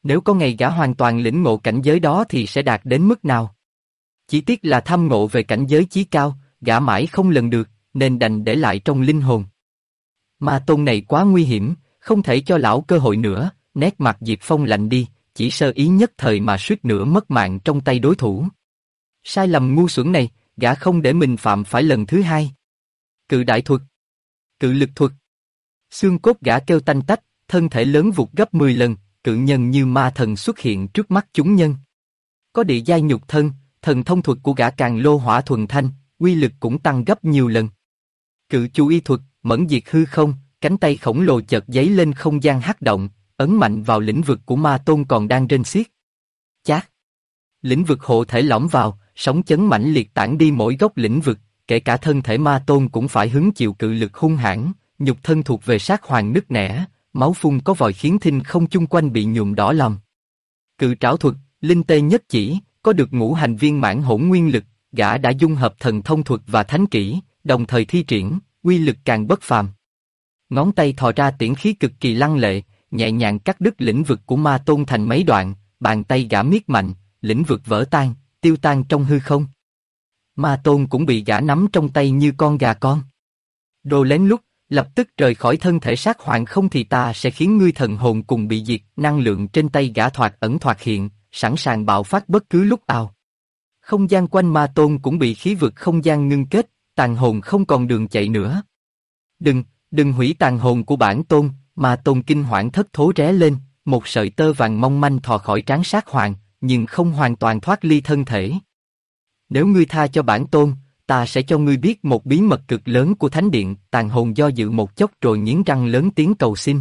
Nếu có ngày gã hoàn toàn lĩnh ngộ cảnh giới đó thì sẽ đạt đến mức nào? Chỉ tiếc là tham ngộ về cảnh giới chí cao, gã mãi không lần được, nên đành để lại trong linh hồn. Ma tôn này quá nguy hiểm, không thể cho lão cơ hội nữa, nét mặt Diệp Phong lạnh đi, chỉ sơ ý nhất thời mà suýt nữa mất mạng trong tay đối thủ. Sai lầm ngu xuẩn này, gã không để mình phạm phải lần thứ hai. Cự đại thuật, cự lực thuật. Xương cốt gã kêu tanh tách, thân thể lớn vụt gấp 10 lần, cự nhân như ma thần xuất hiện trước mắt chúng nhân. Có địa giai nhục thân, thần thông thuật của gã càng lô hỏa thuần thanh, uy lực cũng tăng gấp nhiều lần. Cự chu y thuật, mẫn diệt hư không, cánh tay khổng lồ chợt giấy lên không gian hắc động, ấn mạnh vào lĩnh vực của ma tôn còn đang rên xiết. Chát! Lĩnh vực hộ thể lõm vào, sóng chấn mãnh liệt tản đi mỗi góc lĩnh vực, kể cả thân thể ma tôn cũng phải hứng chịu cự lực hung hãn, nhục thân thuộc về sát hoàng nứt nẻ, máu phun có vòi khiến thinh không chung quanh bị nhuộm đỏ lòng. Cự trảo thuật, linh tê nhất chỉ, có được ngũ hành viên mãn hỗn nguyên lực, gã đã dung hợp thần thông thuật và thánh kỹ, đồng thời thi triển, uy lực càng bất phàm. Ngón tay thò ra tiễn khí cực kỳ lăng lệ, nhẹ nhàng cắt đứt lĩnh vực của ma tôn thành mấy đoạn, bàn tay gã miết mạnh, lĩnh vực vỡ tan, tiêu tan trong hư không. Ma tôn cũng bị gã nắm trong tay như con gà con. Đồ lén lút, lập tức rời khỏi thân thể sát hoàng không thì ta sẽ khiến ngươi thần hồn cùng bị diệt, năng lượng trên tay gã thoạt ẩn thoạt hiện, sẵn sàng bạo phát bất cứ lúc nào. Không gian quanh ma tôn cũng bị khí vực không gian ngưng kết, tàn hồn không còn đường chạy nữa. Đừng hủy tàn hồn của bản tôn, ma tôn kinh hoảng thất thố ré lên, một sợi tơ vàng mong manh thò khỏi trán sát hoàng, nhưng không hoàn toàn thoát ly thân thể. Nếu ngươi tha cho bản tôn, ta sẽ cho ngươi biết một bí mật cực lớn của thánh điện. Tàn hồn do dự một chốc rồi nghiến răng lớn tiếng cầu xin.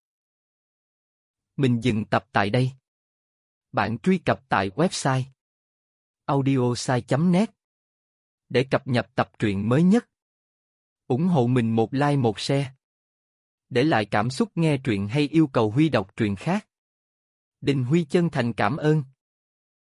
Mình dừng tập tại đây. Bạn truy cập tại website audiosai.net để cập nhật tập truyện mới nhất. Ủng hộ mình một like một share. Để lại cảm xúc nghe truyện hay yêu cầu Huy đọc truyện khác. Đình Huy chân thành cảm ơn.